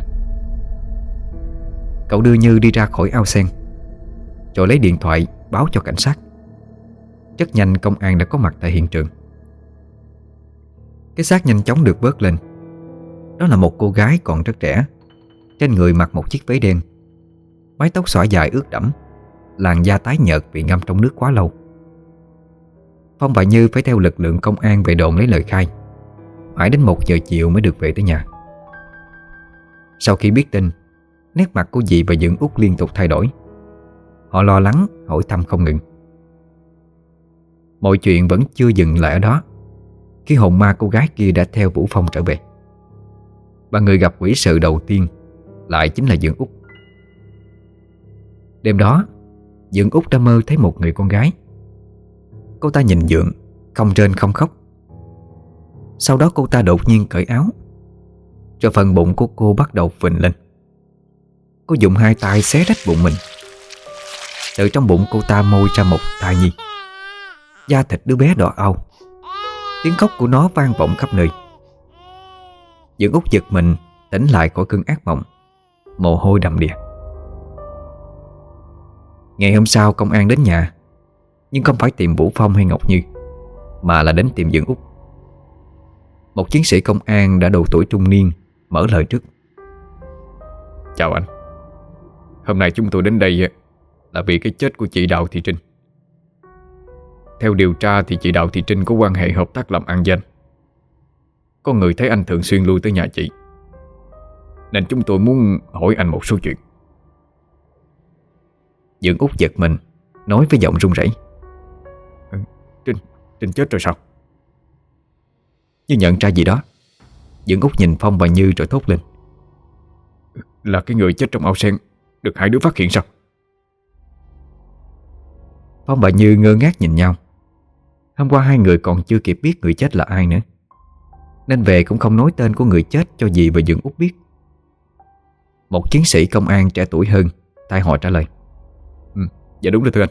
Cậu đưa Như đi ra khỏi ao sen, rồi lấy điện thoại báo cho cảnh sát. Rất nhanh công an đã có mặt tại hiện trường. Cái xác nhanh chóng được vớt lên. Đó là một cô gái còn rất trẻ, trên người mặc một chiếc váy đen, mái tóc xõa dài ướt đẫm, làn da tái nhợt vì ngâm trong nước quá lâu. Phong và Như phải theo lực lượng công an về đồn lấy lời khai. Mãi đến 1 giờ chiều mới được về tới nhà. Sau khi biết tin, nét mặt của dì và Dưỡng Út liên tục thay đổi. Họ lo lắng hỏi thăm không ngừng. Mọi chuyện vẫn chưa dừng lại ở đó, khi hồn ma cô gái kia đã theo Vũ Phong trở về. Và người gặp quỷ sự đầu tiên lại chính là Dưỡng Út. Đêm đó, Dưỡng Út đã mơ thấy một người con gái. Cô ta nhìn Dưỡng, không rên không khóc. Sau đó cô ta đột nhiên cởi áo, rồi phần bụng của cô bắt đầu phình lên. Cô dùng 2 tay xé rách bụng mình. Từ trong bụng cô ta môi ra một thai nhi. Da thịt đứa bé đỏ au. Tiếng khóc của nó vang vọng khắp nơi. Dưỡng Út giật mình tỉnh lại khỏi cơn ác mộng, mồ hôi đầm đìa. Ngày hôm sau công an đến nhà, nhưng không phải tìm Vũ Phong hay Ngọc Như, mà là đến tìm Dưỡng Út. Một chiến sĩ công an đã độ tuổi trung niên mở lời trước. Chào anh. Hôm nay chúng tôi đến đây là vì cái chết của chị Đào Thị Trinh. Theo điều tra thì chị Đào Thị Trinh có quan hệ hợp tác làm ăn với anh. Có người thấy anh thường xuyên lui tới nhà chị, nên chúng tôi muốn hỏi anh một số chuyện. Dưỡng Út giật mình, nói với giọng run rẩy. Trinh chết rồi sao? Như nhận ra gì đó, Dưỡng Út nhìn Phong và Như rồi thốt lên. Là cái người chết trong ao sen được 2 đứa phát hiện sao? Phong và Như ngơ ngác nhìn nhau. Hôm qua 2 người còn chưa kịp biết người chết là ai nữa, nên về cũng không nói tên của người chết cho dì và Dưỡng Út biết. Một chiến sĩ công an trẻ tuổi hơn thay họ trả lời. Dạ đúng rồi thưa anh.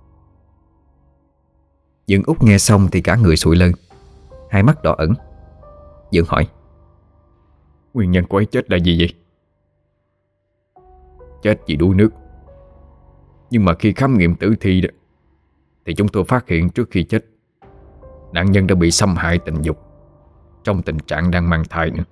Dưỡng Út nghe xong thì cả người sụi lơ, hai mắt đỏ ẩn. Dưỡng hỏi. Nguyên nhân của ấy chết là gì vậy? Chết vì đuối nước. Nhưng mà khi khám nghiệm tử thi đó, thì chúng tôi phát hiện trước khi chết, nạn nhân đã bị xâm hại tình dục, trong tình trạng đang mang thai nữa.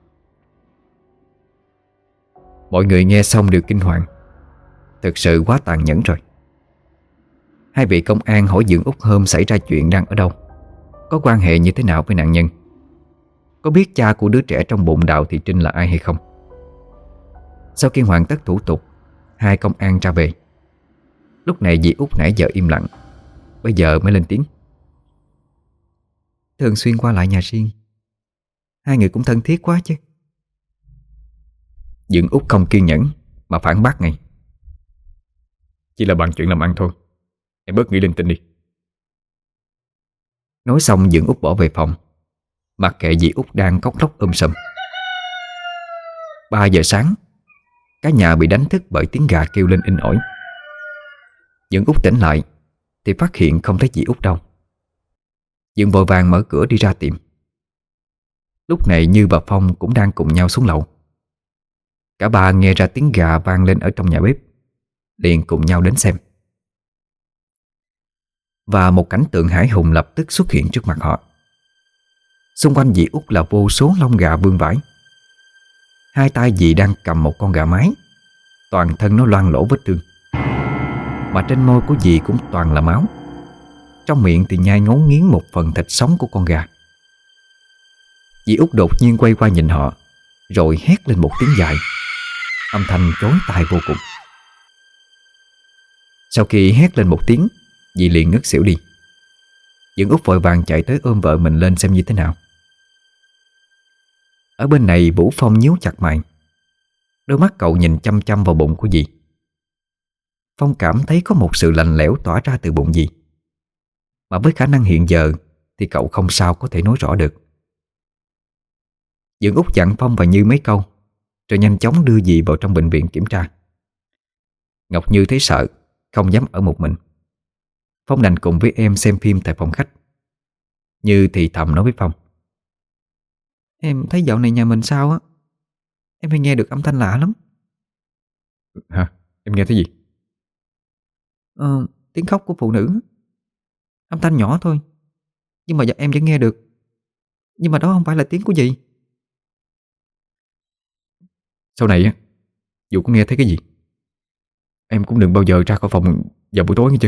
Mọi người nghe xong đều kinh hoàng. Thực sự quá tàn nhẫn rồi. 2 vị công an hỏi Dưỡng Út hôm xảy ra chuyện đang ở đâu, có quan hệ như thế nào với nạn nhân, có biết cha của đứa trẻ trong bụng Đào Thị Trinh là ai hay không. Sau khi hoàn tất thủ tục, 2 công an ra về. Lúc này dì Út nãy giờ im lặng, bây giờ mới lên tiếng. Thường xuyên qua lại nhà riêng, 2 người cũng thân thiết quá chứ. Dưỡng Út không kiên nhẫn mà phản bác ngay. Chỉ là bàn chuyện làm ăn thôi, em bớt nghĩ linh tinh đi. Nói xong Dưỡng Út bỏ về phòng, mặc kệ dì Út đang khóc lóc sầm. 3 giờ sáng, cả nhà bị đánh thức bởi tiếng gà kêu lên inh ỏi. Dưỡng Út tỉnh lại thì phát hiện không thấy chị Út đâu. Dưỡng vội vàng mở cửa đi ra tìm. Lúc này Như và Phong cũng đang cùng nhau xuống lầu. Cả ba nghe ra tiếng gà vang lên ở trong nhà bếp, liền cùng nhau đến xem. Và một cảnh tượng hãi hùng lập tức xuất hiện trước mặt họ. Xung quanh dì Út là vô số lông gà vương vãi. Hai tay dì đang cầm một con gà mái, toàn thân nó loang lỗ vết thương, mà trên môi của dì cũng toàn là máu. Trong miệng thì nhai ngấu nghiến một phần thịt sống của con gà. Dì Út đột nhiên quay qua nhìn họ, rồi hét lên một tiếng dài, âm thanh chói tai vô cùng. Sau khi hét lên một tiếng, dì liền ngất xỉu đi. Dưỡng Út vội vàng chạy tới ôm vợ mình lên xem như thế nào. Ở bên này Vũ Phong nhíu chặt mày, đôi mắt cậu nhìn chăm chăm vào bụng của dì. Phong cảm thấy có một sự lạnh lẽo tỏa ra từ bụng dì, mà với khả năng hiện giờ thì cậu không sao có thể nói rõ được. Dưỡng Út dặn Phong và Như mấy câu, rồi nhanh chóng đưa dì vào trong bệnh viện kiểm tra. Ngọc Như thấy sợ, không dám ở một mình. Phong đành cùng với em xem phim tại phòng khách. Như thì thầm nói với Phong: "Em thấy dạo này nhà mình sao á, em hay nghe được âm thanh lạ lắm." Hả? Em nghe thấy gì? Tiếng khóc của phụ nữ. Âm thanh nhỏ thôi, nhưng mà em vẫn nghe được. Nhưng mà đó không phải là tiếng của dì. Sau này á, dù có nghe thấy cái gì, em cũng đừng bao giờ ra khỏi phòng vào buổi tối nghe chưa?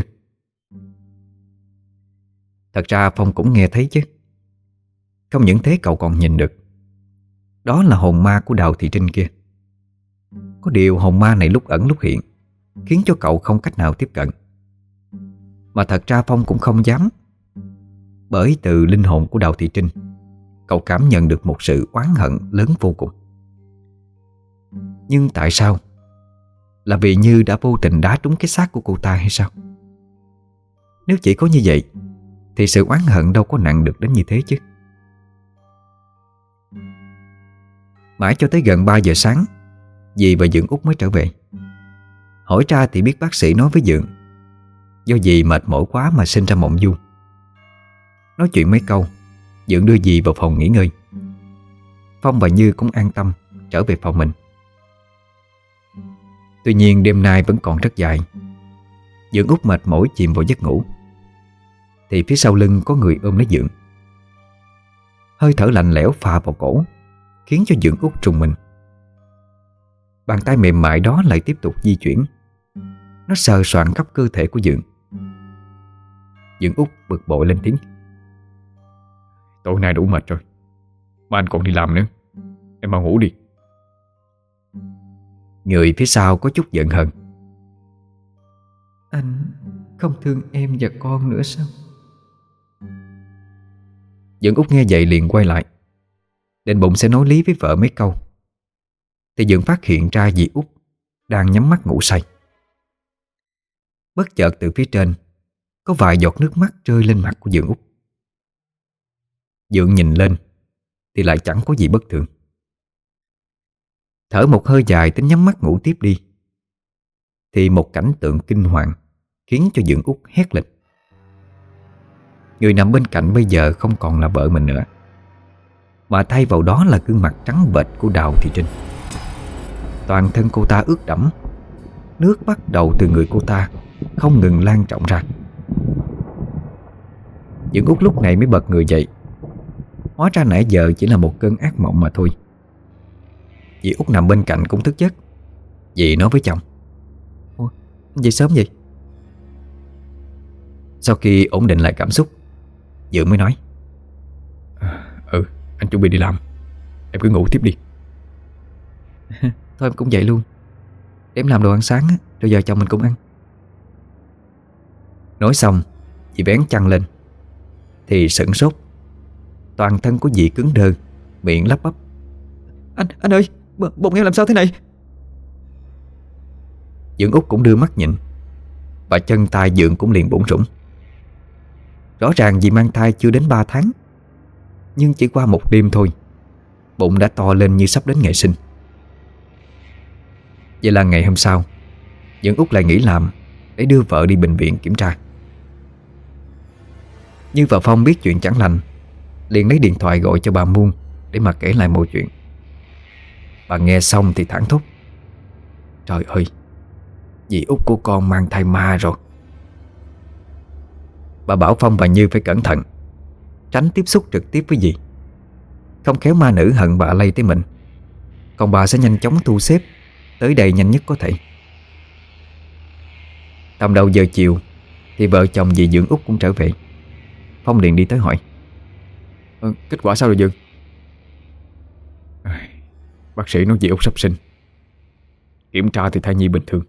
Thật ra Phong cũng nghe thấy chứ. Không những thế cậu còn nhìn được. Đó là hồn ma của Đào Thị Trinh kia. Có điều hồn ma này lúc ẩn lúc hiện, khiến cho cậu không cách nào tiếp cận. Mà thật ra Phong cũng không dám, bởi từ linh hồn của Đào Thị Trinh, cậu cảm nhận được một sự oán hận lớn vô cùng. Nhưng tại sao? Là vì Như đã vô tình đá trúng cái xác của cô ta hay sao? Nếu chỉ có như vậy thì sự oán hận đâu có nặng được đến như thế chứ. Mãi cho tới gần 3 giờ sáng, dì và Dưỡng Út mới trở về. Hỏi ra thì biết bác sĩ nói với Dưỡng, do dì mệt mỏi quá mà sinh ra mộng du. Nói chuyện mấy câu, Dưỡng đưa dì vào phòng nghỉ ngơi. Phong và Như cũng an tâm trở về phòng mình. Tuy nhiên đêm nay vẫn còn rất dài. Dưỡng Út mệt mỏi chìm vào giấc ngủ, thì phía sau lưng có người ôm lấy Dưỡng. Hơi thở lạnh lẽo phà vào cổ, khiến cho Dưỡng Út trùng mình. Bàn tay mềm mại đó lại tiếp tục di chuyển. Nó sờ soạng khắp cơ thể của Dưỡng. Dưỡng Út bực bội lên tiếng: "Tối nay đủ mệt rồi, mà anh còn đi làm nữa. Em mau ngủ đi." Người phía sau có chút giận hờn: "Anh không thương em và con nữa sao?" Dưỡng Út nghe vậy liền quay lại, định bụng sẽ nói lý với vợ mấy câu, thì Dưỡng phát hiện ra dì Út đang nhắm mắt ngủ say. Bất chợt từ phía trên có vài giọt nước mắt rơi lên mặt của Dưỡng Út. Dưỡng nhìn lên thì lại chẳng có gì bất thường. Thở một hơi dài tính nhắm mắt ngủ tiếp đi, thì một cảnh tượng kinh hoàng khiến cho Dưỡng Út hét lên. Người nằm bên cạnh bây giờ không còn là vợ mình nữa, mà thay vào đó là gương mặt trắng bệch của Đào Thị Trinh. Toàn thân cô ta ướt đẫm, nước bắt đầu từ người cô ta không ngừng lan rộng ra. Dưỡng Út lúc này mới bật người dậy. Hóa ra nãy giờ chỉ là một cơn ác mộng mà thôi. Dì Út nằm bên cạnh cũng thức giấc. Dì nói với chồng: "Ủa, anh dậy sớm vậy?" Sau khi ổn định lại cảm xúc, Dưỡng mới nói: Anh chuẩn bị đi làm, em cứ ngủ tiếp đi." "Thôi em cũng vậy luôn. Để em làm đồ ăn sáng á, rồi giờ chồng mình cũng ăn." Nói xong, dì vén chăn lên thì sửng sốt. Toàn thân của dì cứng đơ, miệng lắp bắp: Anh ơi, bụng em làm sao thế này?" Dưỡng Út cũng đưa mắt nhìn, và chân tay Dưỡng cũng liền bủn rủn. Rõ ràng dì mang thai chưa đến 3 tháng, nhưng chỉ qua một đêm thôi, bụng đã to lên như sắp đến ngày sinh. Vậy là ngày hôm sau, Dưỡng Út lại nghỉ làm để đưa vợ đi bệnh viện kiểm tra. Nhưng vợ Phong biết chuyện chẳng lành, liền lấy điện thoại gọi cho bà Muôn để mà kể lại mọi chuyện. Bà nghe xong thì thảng thốt: "Trời ơi, dì út của con mang thai ma rồi." Bà bảo Phong và Như phải cẩn thận, tránh tiếp xúc trực tiếp với dì. Không khéo ma nữ hận bà lây tới mình, còn bà sẽ nhanh chóng thu xếp tới đây nhanh nhất có thể. Tầm đầu giờ chiều thì vợ chồng dì Dưỡng Út cũng trở về. Phong liền đi tới hỏi: Kết quả sao rồi Dương? Bác sĩ nói dì Út sắp sinh. Kiểm tra thì thai nhi bình thường.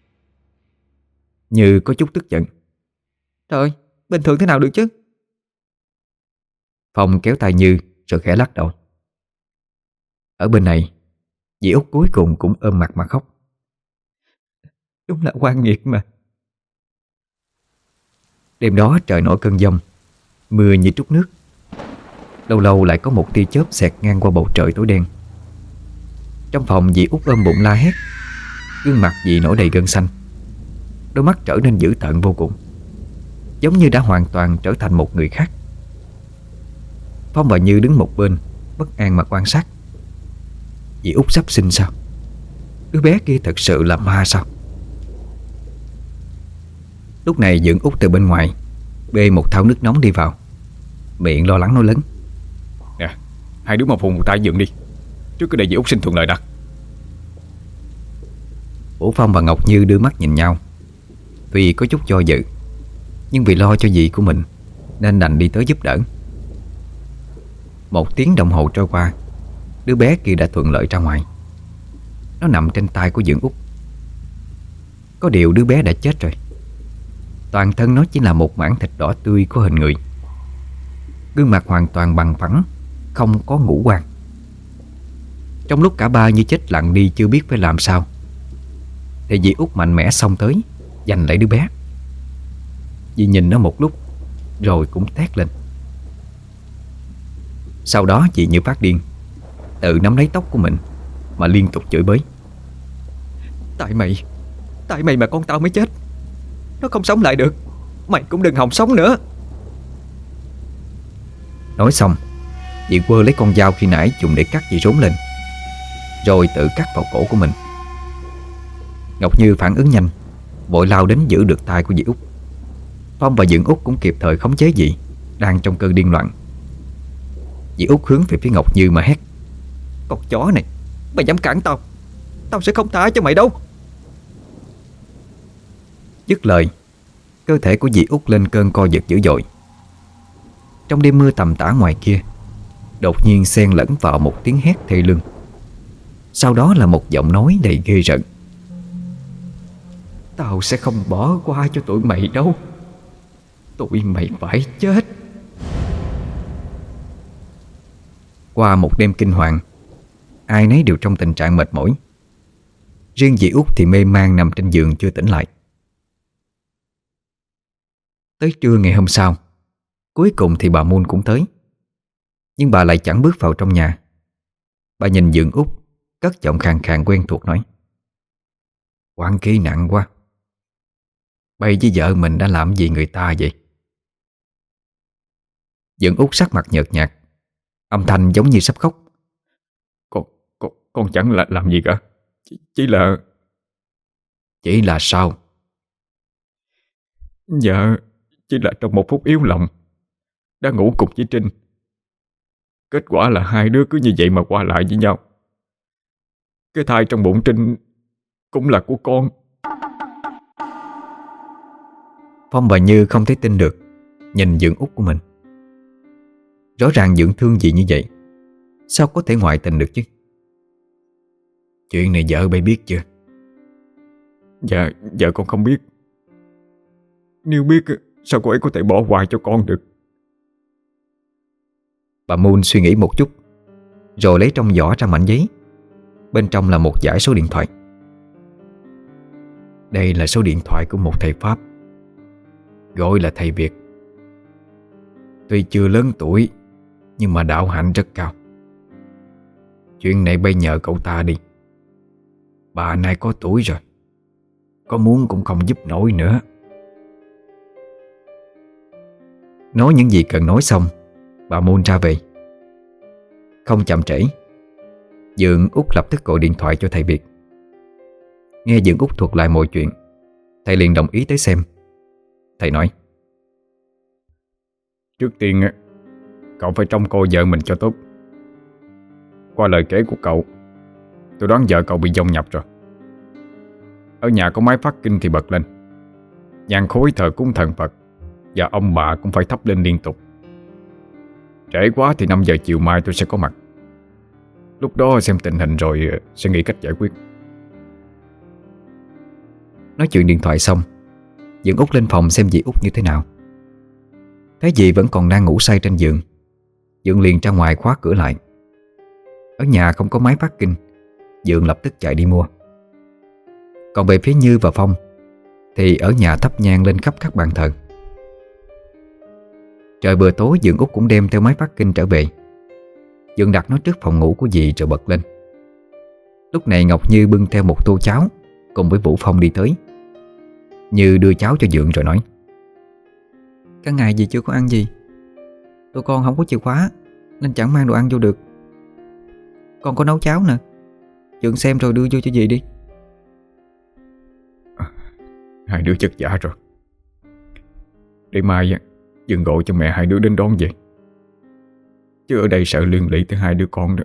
Như có chút tức giận: "Trời ơi, bình thường thế nào được chứ?" Phong kéo tay Như rồi khẽ lắc đầu. Ở bên này, dì Út cuối cùng cũng ôm mặt mà khóc: "Đúng là oan nghiệt mà." Đêm đó trời nổi cơn giông, mưa như trút nước. Lâu lâu lại có một tia chớp xẹt ngang qua bầu trời tối đen. Trong phòng dì Út ôm bụng la hét. Gương mặt dì nổi đầy gân xanh, đôi mắt trở nên dữ tợn vô cùng, giống như đã hoàn toàn trở thành một người khác. Phong và Như đứng một bên bất an mà quan sát. Dì Út sắp sinh sao? Đứa bé kia thật sự là ma sao? Lúc này Dưỡng Út từ bên ngoài bê một thau nước nóng đi vào, miệng lo lắng nói lớn: Nè, hai đứa một hùng một tay dựng đi, trước cái để dì Út sinh thuận lợi đã. Ủa Phong và Ngọc Như đưa mắt nhìn nhau. Tuy có chút do dự, nhưng vì lo cho dì của mình nên đành đi tới giúp đỡ. 1 tiếng đồng hồ trôi qua, đứa bé kia đã thuận lợi ra ngoài. Nó nằm trên tay của Dưỡng Út. Có điều đứa bé đã chết rồi. Toàn thân nó chỉ là một mảng thịt đỏ tươi có hình người. Gương mặt hoàn toàn bằng phẳng, không có ngũ quan. Trong lúc cả ba như chết lặng đi chưa biết phải làm sao, thì dì Út mạnh mẽ xông tới giành lấy đứa bé. Dì nhìn nó một lúc rồi cũng thét lên. Sau đó dì như phát điên, tự nắm lấy tóc của mình mà liên tục chửi bới: Tại mày mà con tao mới chết. Nó không sống lại được, mày cũng đừng hòng sống nữa." Nói xong, dì quơ lấy con dao khi nãy dùng để cắt dì rốn lên, rồi tự cắt vào cổ của mình. Ngọc Như phản ứng nhanh, vội lao đến giữ được tay của dì Út. Phong và Dưỡng Út cũng kịp thời khống chế dì đang trong cơn điên loạn. Dì Út hướng về phía Ngọc Như mà hét: "Con chó này, mày dám cản tao, tao sẽ không tha cho mày đâu." Dứt lời, cơ thể của dì Út lên cơn co giật dữ dội. Trong đêm mưa tầm tã ngoài kia, đột nhiên xen lẫn vào một tiếng hét thê lương. Sau đó là một giọng nói đầy ghê rợn: "Tao sẽ không bỏ qua cho tụi mày đâu. Tụi mày phải chết." Qua một đêm kinh hoàng, ai nấy đều trong tình trạng mệt mỏi. Riêng dì Út thì mê man nằm trên giường chưa tỉnh lại. Tới trưa ngày hôm sau, cuối cùng thì bà Moon cũng tới. Nhưng bà lại chẳng bước vào trong nhà. Bà nhìn Dưỡng Út, cất giọng khàn khàn quen thuộc nói: "Oán khí nặng quá. Bây với vợ mình đã làm gì người ta vậy?" Dưỡng Út sắc mặt nhợt nhạt, âm thanh giống như sắp khóc: Con chẳng làm gì cả. Chỉ là... "Chỉ là sao?" Dạ, chỉ là trong một phút yếu lòng đã ngủ cùng với Trinh. Kết quả là hai đứa cứ như vậy mà qua lại với nhau. Cái thai trong bụng Trinh cũng là của con. Phong và Như không thể tin được, nhìn Dưỡng Út của mình. Rõ ràng Dưỡng thương gì như vậy, sao có thể ngoại tình được chứ? "Chuyện này vợ bay biết chưa?" Dạ, vợ con không biết. Nếu biết sao cô ấy có thể bỏ qua cho con được. Bà Moon suy nghĩ một chút, rồi lấy trong giỏ ra mảnh giấy. Bên trong là một dãy số điện thoại. "Đây là số điện thoại của một thầy Pháp, gọi là thầy Việt. Tuy chưa lớn tuổi, nhưng mà đạo hạnh rất cao. Chuyện này bây nhờ cậu ta đi. Bà nay có tuổi rồi, có muốn cũng không giúp nổi nữa. Nói những gì cần nói xong, bà Moon ra về. Không chậm trễ, Dượng Út lập tức gọi điện thoại cho thầy Việt. Nghe Dượng Út thuật lại mọi chuyện, thầy liền đồng ý tới xem. Thầy nói: Trước tiên cậu phải trông coi vợ mình cho tốt. Qua lời kể của cậu, tôi đoán vợ cậu bị dông nhập rồi. Ở nhà có máy phát kinh thì bật lên, nhang khối thờ cúng thần Phật, và ông bà cũng phải thắp lên liên tục. Trễ quá thì 5 giờ chiều mai tôi sẽ có mặt. Lúc đó xem tình hình rồi sẽ nghĩ cách giải quyết. Nói chuyện điện thoại xong, Dượng Út lên phòng xem dì Út như thế nào. Thấy dì vẫn còn đang ngủ say trên giường, Dượng liền ra ngoài khóa cửa lại. Ở nhà không có máy phát kinh, Dượng lập tức chạy đi mua. Còn về phía Như và Phong thì ở nhà thắp nhang lên khắp các bàn thờ. Trời vừa tối, Dượng Út cũng đem theo máy phát kinh trở về. Dượng đặt nó trước phòng ngủ của dì rồi bật lên. Lúc này Ngọc Như bưng theo một tô cháo cùng với Vũ Phong đi tới. Như đưa cháo cho Dượng rồi nói: Cả ngày dì chưa có ăn gì. Tụi con không có chìa khóa nên chẳng mang đồ ăn vô được. Con có nấu cháo nè, Dượng xem rồi đưa vô cho dì đi. Hai đứa chất giả rồi. Để mai Dượng gọi cho mẹ hai đứa đến đón về, chứ ở đây sợ liên lụy tới hai đứa con đó.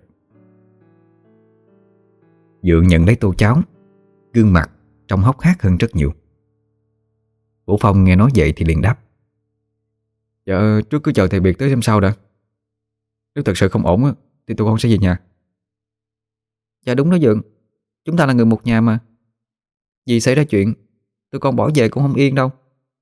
Dượng nhận lấy tô cháo, gương mặt trông hốc hác hơn rất nhiều. Vũ Phong nghe nói vậy thì liền đáp: Dạ trước cứ chờ thầy Biệt tới xem sao đã. Nếu thật sự không ổn thì tụi con sẽ về nhà. Dạ đúng đó Dượng, chúng ta là người một nhà mà. Vì xảy ra chuyện, tụi con bỏ về cũng không yên đâu.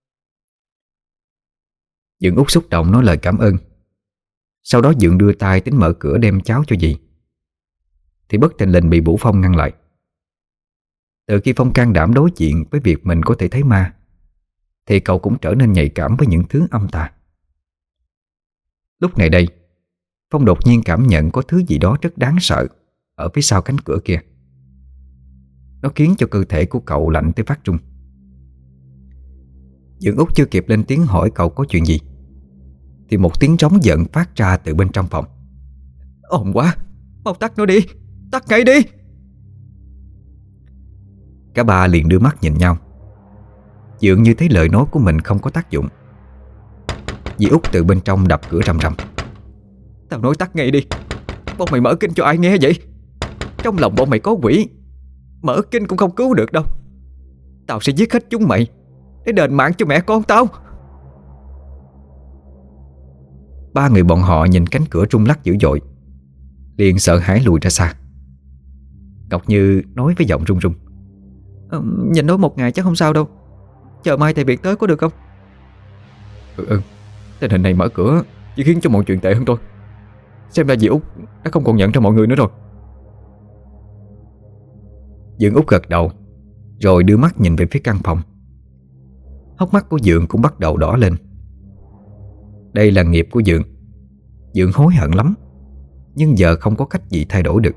Dượng Út xúc động nói lời cảm ơn. Sau đó Dượng đưa tay tính mở cửa đem cháo cho dì, thì bất thình lình bị Vũ Phong ngăn lại. Từ khi Phong can đảm đối diện với việc mình có thể thấy ma, thì cậu cũng trở nên nhạy cảm với những thứ âm tà. Lúc này đây, Phong đột nhiên cảm nhận có thứ gì đó rất đáng sợ ở phía sau cánh cửa kia. Nó khiến cho cơ thể của cậu lạnh tới phát run. Dượng Út chưa kịp lên tiếng hỏi cậu có chuyện gì, thì một tiếng trống giận phát ra từ bên trong phòng. Ồn quá, mau tắt nó đi, tắt ngay đi. Cả ba liền đưa mắt nhìn nhau. Dường như thấy lời nói của mình không có tác dụng. Dì Út từ bên trong đập cửa rầm rầm. Tao nói tắt ngay đi. Bọn mày mở kinh cho ai nghe vậy? Trong lòng bọn mày có quỷ, mở kinh cũng không cứu được đâu. Tao sẽ giết hết chúng mày để đền mạng cho mẹ con tao. Ba người bọn họ nhìn cánh cửa rung lắc dữ dội, liền sợ hãi lùi ra xa. Ngọc Như nói với giọng run run: Nhìn nói một ngày chắc không sao đâu, chờ mai thầy Biệt tới có được không? Tình hình này mở cửa chỉ khiến cho mọi chuyện tệ hơn thôi. Xem ra dì Út đã không còn nhận ra mọi người nữa rồi. Dượng Út gật đầu, rồi đưa mắt nhìn về phía căn phòng. Hốc mắt của Dượng cũng bắt đầu đỏ lên. Đây là nghiệp của Dượng. Dượng hối hận lắm, nhưng giờ không có cách gì thay đổi được.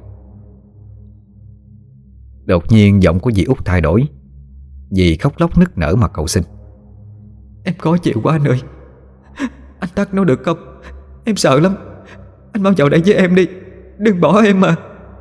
Đột nhiên giọng của dì Út thay đổi. Dì khóc lóc nức nở mà cầu xin: Em có chịu quá anh ơi, anh tắt nó được không? Em sợ lắm. Anh mau vào đây với em đi, đừng bỏ em mà.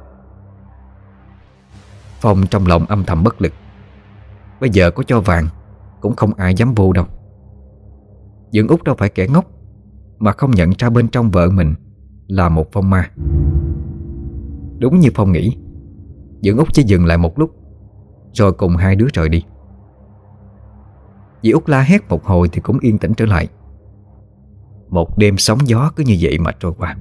Phong trong lòng âm thầm bất lực. Bây giờ có cho vàng cũng không ai dám vô đâu. Dượng Út đâu phải kẻ ngốc mà không nhận ra bên trong vợ mình là một phong ma. Đúng như Phong nghĩ, Dượng Út chỉ dừng lại một lúc, rồi cùng hai đứa rời đi. Dì Út la hét một hồi thì cũng yên tĩnh trở lại. Một đêm sóng gió cứ như vậy mà trôi qua.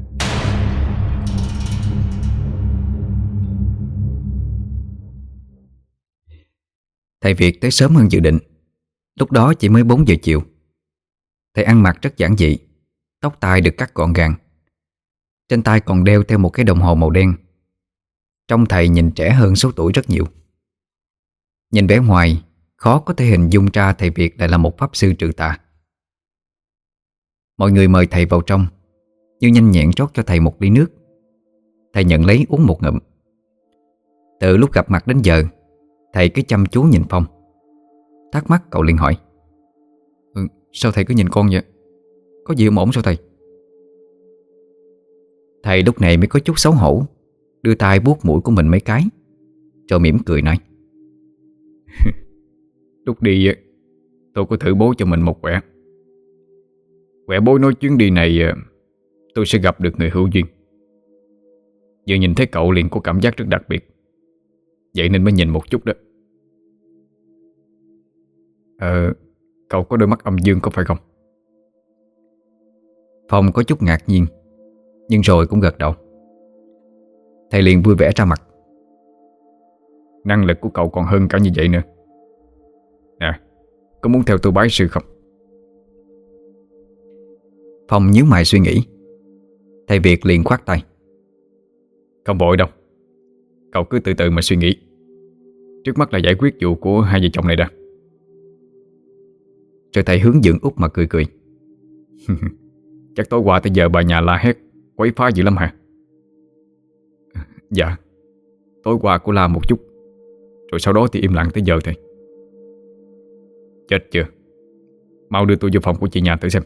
Thầy Việt tới sớm hơn dự định. Lúc đó chỉ mới 4 giờ chiều. Thầy ăn mặc rất giản dị, tóc tai được cắt gọn gàng. Trên tay còn đeo theo một cái đồng hồ màu đen. Trông thầy nhìn trẻ hơn số tuổi rất nhiều. Nhìn vẻ ngoài, khó có thể hình dung ra thầy Việt lại là một pháp sư trừ tà. Mọi người mời thầy vào trong, Như nhanh nhẹn rót cho thầy một ly nước. Thầy nhận lấy uống một ngụm. Từ lúc gặp mặt đến giờ, Thầy cứ chăm chú nhìn Phong. Thắc mắc cậu liền hỏi: Sao thầy cứ nhìn con vậy? Có gì không ổn sao thầy? Thầy lúc này mới có chút xấu hổ, đưa tay vuốt mũi của mình mấy cái, rồi mỉm cười nói: Lúc đi tôi có thử bố cho mình một quẻ. Quẻ bố nói chuyến đi này tôi sẽ gặp được người hữu duyên. Vừa nhìn thấy cậu liền có cảm giác rất đặc biệt, vậy nên mới nhìn một chút đó. Cậu có đôi mắt âm dương có phải không? Phong có chút ngạc nhiên, nhưng rồi cũng gật đầu. Thầy liền vui vẻ ra mặt: Năng lực của cậu còn hơn cả như vậy nữa. Nè, có muốn theo tôi bái sư không? Phong nhíu mày suy nghĩ. Thầy Việt liền khoát tay: Không vội đâu, cậu cứ từ từ mà suy nghĩ. Trước mắt là giải quyết vụ của hai vợ chồng này đã. Rồi thầy hướng Dưỡng Út mà cười cười. Chắc tối qua tới giờ bà nhà la hét quấy phá dữ lắm hả? Dạ, tối qua cô la một chút, rồi sau đó thì im lặng tới giờ thôi. Chết chưa, mau đưa tôi vô phòng của chị nhà thử xem.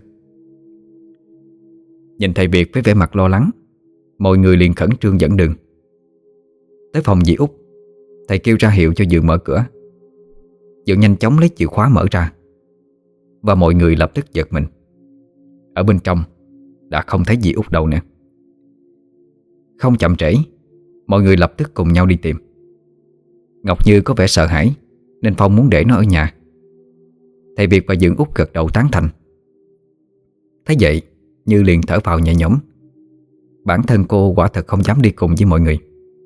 Nhìn thầy Việt với vẻ mặt lo lắng, mọi người liền khẩn trương dẫn đường. Tới phòng dì Út, thầy kêu ra hiệu cho Dượng mở cửa. Dượng nhanh chóng lấy chìa khóa mở ra, và mọi người lập tức giật mình. Ở bên trong đã không thấy dì Út đâu nữa. Không chậm trễ, mọi người lập tức cùng nhau đi tìm. Ngọc Như có vẻ sợ hãi nên Phong muốn để nó ở nhà. Thầy Việt và Dượng Út gật đầu tán thành. Thấy vậy, Như liền thở phào nhẹ nhõm. Bản thân cô quả thật không dám đi cùng với mọi người.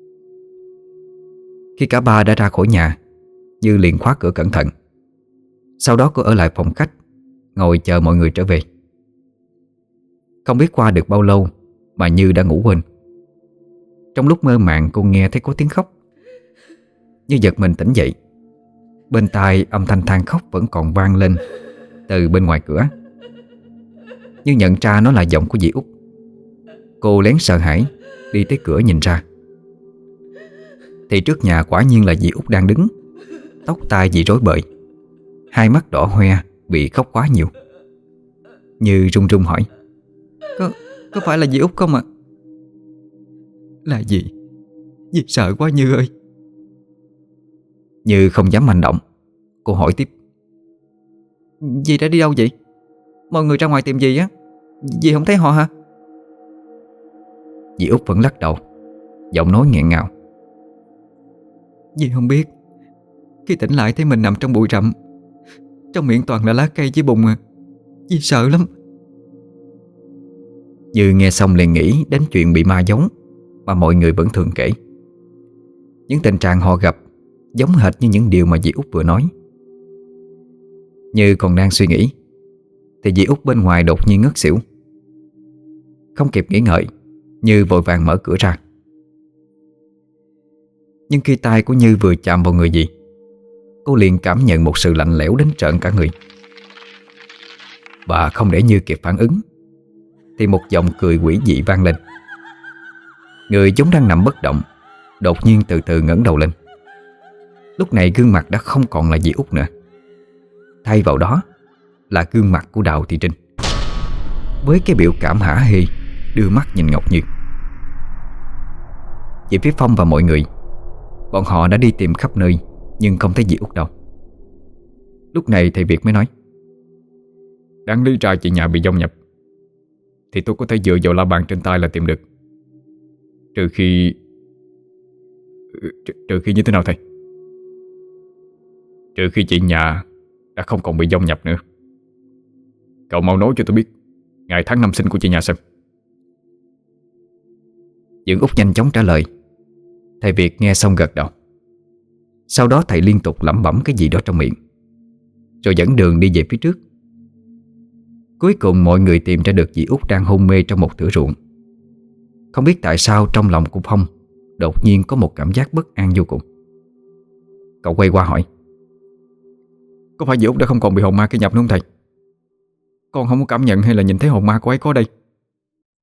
Khi cả ba đã ra khỏi nhà, Như liền khóa cửa cẩn thận. Sau đó cô ở lại phòng khách, ngồi chờ mọi người trở về. Không biết qua được bao lâu mà Như đã ngủ quên. Trong lúc mơ màng, cô nghe thấy có tiếng khóc. Như giật mình tỉnh dậy. Bên tai âm thanh than khóc vẫn còn vang lên từ bên ngoài cửa. Như nhận ra nó là giọng của dì Út. Cô lén sợ hãi đi tới cửa nhìn ra. Thì trước nhà quả nhiên là dì Út đang đứng. Tóc tai dì rối bời, hai mắt đỏ hoe vì khóc quá nhiều. Như run run hỏi: Có phải là dì Út không ạ? Là gì? Dì sợ quá Như ơi. Như không dám hành động. Cô hỏi tiếp: Dì đã đi đâu vậy? Mọi người ra ngoài tìm dì á. Dì không thấy họ hả? Dì Út vẫn lắc đầu, giọng nói nghẹn ngào: Dì không biết. Khi tỉnh lại thấy mình nằm trong bụi rậm, trong miệng toàn là lá cây với bùn à. Dì sợ lắm. Như nghe xong liền nghĩ đến chuyện bị ma giấu mà mọi người vẫn thường kể. Những tình trạng họ gặp giống hệt như những điều mà dì Út vừa nói. Như còn đang suy nghĩ thì dì Út bên ngoài đột nhiên ngất xỉu. Không kịp nghĩ ngợi, Như vội vàng mở cửa ra. Nhưng khi tay của Như vừa chạm vào người dì, cô liền cảm nhận một sự lạnh lẽo đến trợn cả người. Và không để Như kịp phản ứng thì một giọng cười quỷ dị vang lên. Người vốn đang nằm bất động đột nhiên từ từ ngẩng đầu lên. Lúc này gương mặt đã không còn là dì Út nữa. Thay vào đó là gương mặt của Đào Thị Trinh, với cái biểu cảm hả hê đưa mắt nhìn Ngọc Như. Về phía Phong và mọi người, bọn họ đã đi tìm khắp nơi nhưng không thấy dì Út đâu. Lúc này thầy Việt mới nói: Đáng lý ra chị nhà bị vong nhập thì tôi có thể dựa vào la bàn trên tay là tìm được. Trừ khi như thế nào thầy? Trừ khi chị nhà đã không còn bị vong nhập nữa. Cậu mau nói cho tôi biết ngày tháng năm sinh của chị nhà xem. Dưỡng Út nhanh chóng trả lời. Thầy Việt nghe xong gật đầu. Sau đó thầy liên tục lẩm bẩm cái gì đó trong miệng, rồi dẫn đường đi về phía trước. Cuối cùng mọi người tìm ra được dì Út đang hôn mê trong một thửa ruộng. Không biết tại sao trong lòng của Phong đột nhiên có một cảm giác bất an vô cùng. Cậu quay qua hỏi: Có phải dì Út đã không còn bị hồn ma kia nhập nữa không thầy? Con không có cảm nhận hay là nhìn thấy hồn ma cô ấy có đây.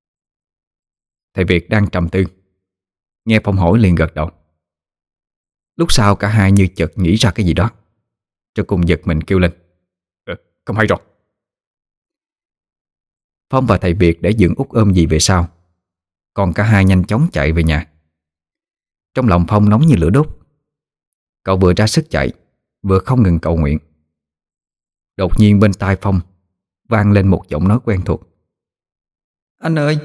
Thầy Việt đang trầm tư, nghe Phong hỏi liền gật đầu. Lúc sau cả hai như chợt nghĩ ra cái gì đó, rồi cùng giật mình kêu lên: Không hay rồi. Phong và thầy Việt để Dưỡng Út ôm dì về sau, còn cả hai nhanh chóng chạy về nhà. Trong lòng Phong nóng như lửa đốt. Cậu vừa ra sức chạy, vừa không ngừng cầu nguyện. Đột nhiên bên tai Phong vang lên một giọng nói quen thuộc: Anh ơi!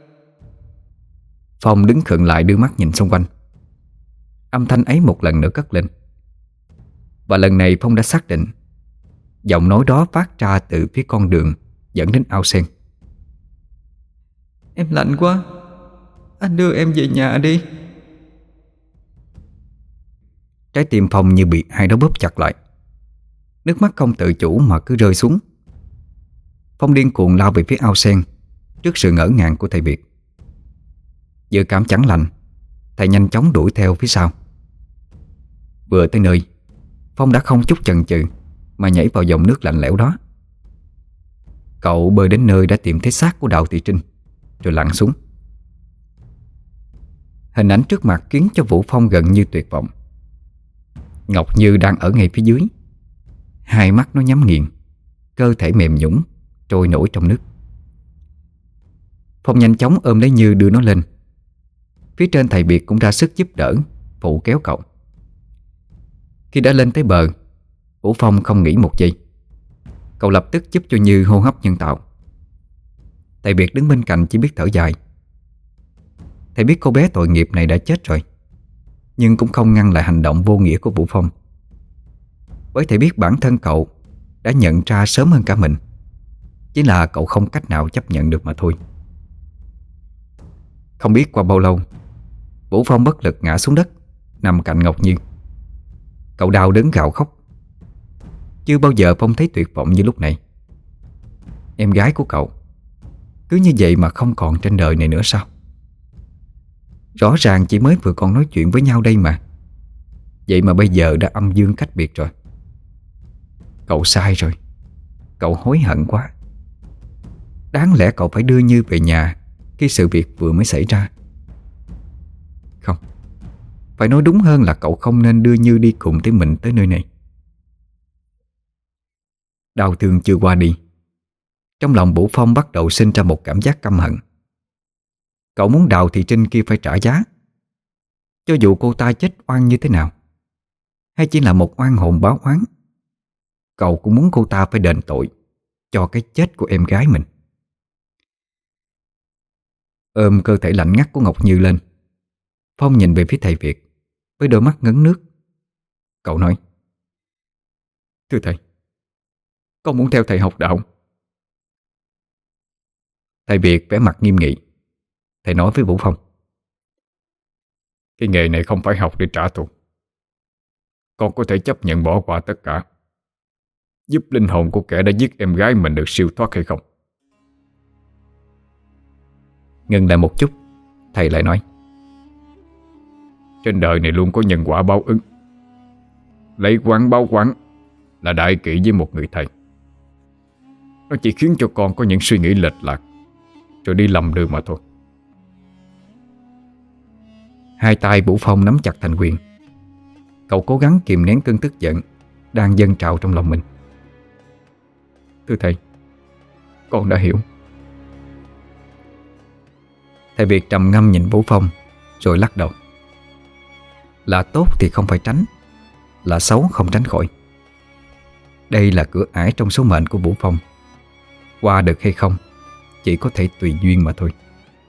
Phong đứng khựng lại đưa mắt nhìn xung quanh. Âm thanh ấy một lần nữa cất lên. Và lần này Phong đã xác định giọng nói đó phát ra từ phía con đường dẫn đến ao sen. Em lạnh quá, anh đưa em về nhà đi. Trái tim Phong như bị ai đó bóp chặt lại. Nước mắt không tự chủ mà cứ rơi xuống. Phong điên cuồng lao về phía ao sen trước sự ngỡ ngàng của thầy Việt. Dự cảm chẳng lành, thầy nhanh chóng đuổi theo phía sau. Vừa tới nơi, Phong đã không chút chần chừ mà nhảy vào dòng nước lạnh lẽo đó. Cậu bơi đến nơi đã tìm thấy xác của Đào Thị Trinh, rồi lặn xuống. Hình ảnh trước mặt khiến cho Vũ Phong gần như tuyệt vọng. Ngọc Như đang ở ngay phía dưới. Hai mắt nó nhắm nghiền, cơ thể mềm nhũn trôi nổi trong nước. Phong nhanh chóng ôm lấy Như đưa nó lên. Phía trên thầy Biệt cũng ra sức giúp đỡ, phụ kéo cậu. Khi đã lên tới bờ, Vũ Phong không nghĩ một giây. Cậu lập tức giúp cho Như hô hấp nhân tạo. Thầy Biệt đứng bên cạnh chỉ biết thở dài. Thầy biết cô bé tội nghiệp này đã chết rồi, nhưng cũng không ngăn lại hành động vô nghĩa của Vũ Phong. Bởi thầy biết bản thân cậu đã nhận ra sớm hơn cả mình, chỉ là cậu không cách nào chấp nhận được mà thôi. Không biết qua bao lâu, Vũ Phong bất lực ngã xuống đất, nằm cạnh Ngọc Như. Cậu đau đớn gào khóc. Chưa bao giờ Phong thấy tuyệt vọng như lúc này. Em gái của cậu cứ như vậy mà không còn trên đời này nữa sao? Rõ ràng chỉ mới vừa còn nói chuyện với nhau đây mà. Vậy mà bây giờ đã âm dương cách biệt rồi. Cậu sai rồi. Cậu hối hận quá. Đáng lẽ cậu phải đưa Như về nhà khi sự việc vừa mới xảy ra. Không, phải nói đúng hơn là cậu không nên đưa Như đi cùng với mình tới nơi này. Đau thương chưa qua đi, trong lòng Vũ Phong bắt đầu sinh ra một cảm giác căm hận. Cậu muốn Đào Thị Trinh kia phải trả giá. Cho dù cô ta chết oan như thế nào, hay chỉ là một oan hồn báo oán, cậu cũng muốn cô ta phải đền tội cho cái chết của em gái mình. Ôm cơ thể lạnh ngắt của Ngọc Như lên, Phong nhìn về phía thầy Việt với đôi mắt ngấn nước. Cậu nói: Thưa thầy, con muốn theo thầy học đạo. Thầy Việt vẻ mặt nghiêm nghị. Thầy nói với Vũ Phong: Cái nghề này không phải học để trả thù. Con có thể chấp nhận bỏ qua tất cả, giúp linh hồn của kẻ đã giết em gái mình được siêu thoát hay không? Ngừng lại một chút, thầy lại nói: Trên đời này luôn có nhân quả báo ứng. Lấy quán báo quán là đại kỵ với một người thầy. Nó chỉ khiến cho con có những suy nghĩ lệch lạc, rồi đi lầm đường mà thôi. Hai tay Vũ Phong nắm chặt thành quyền. Cậu cố gắng kìm nén cơn tức giận đang dâng trào trong lòng mình. Thưa thầy, con đã hiểu. Thầy Việt trầm ngâm nhìn Vũ Phong rồi lắc đầu. Là tốt thì không phải tránh, là xấu không tránh khỏi. Đây là cửa ải trong số mệnh của Vũ Phong. Qua được hay không chỉ có thể tùy duyên mà thôi.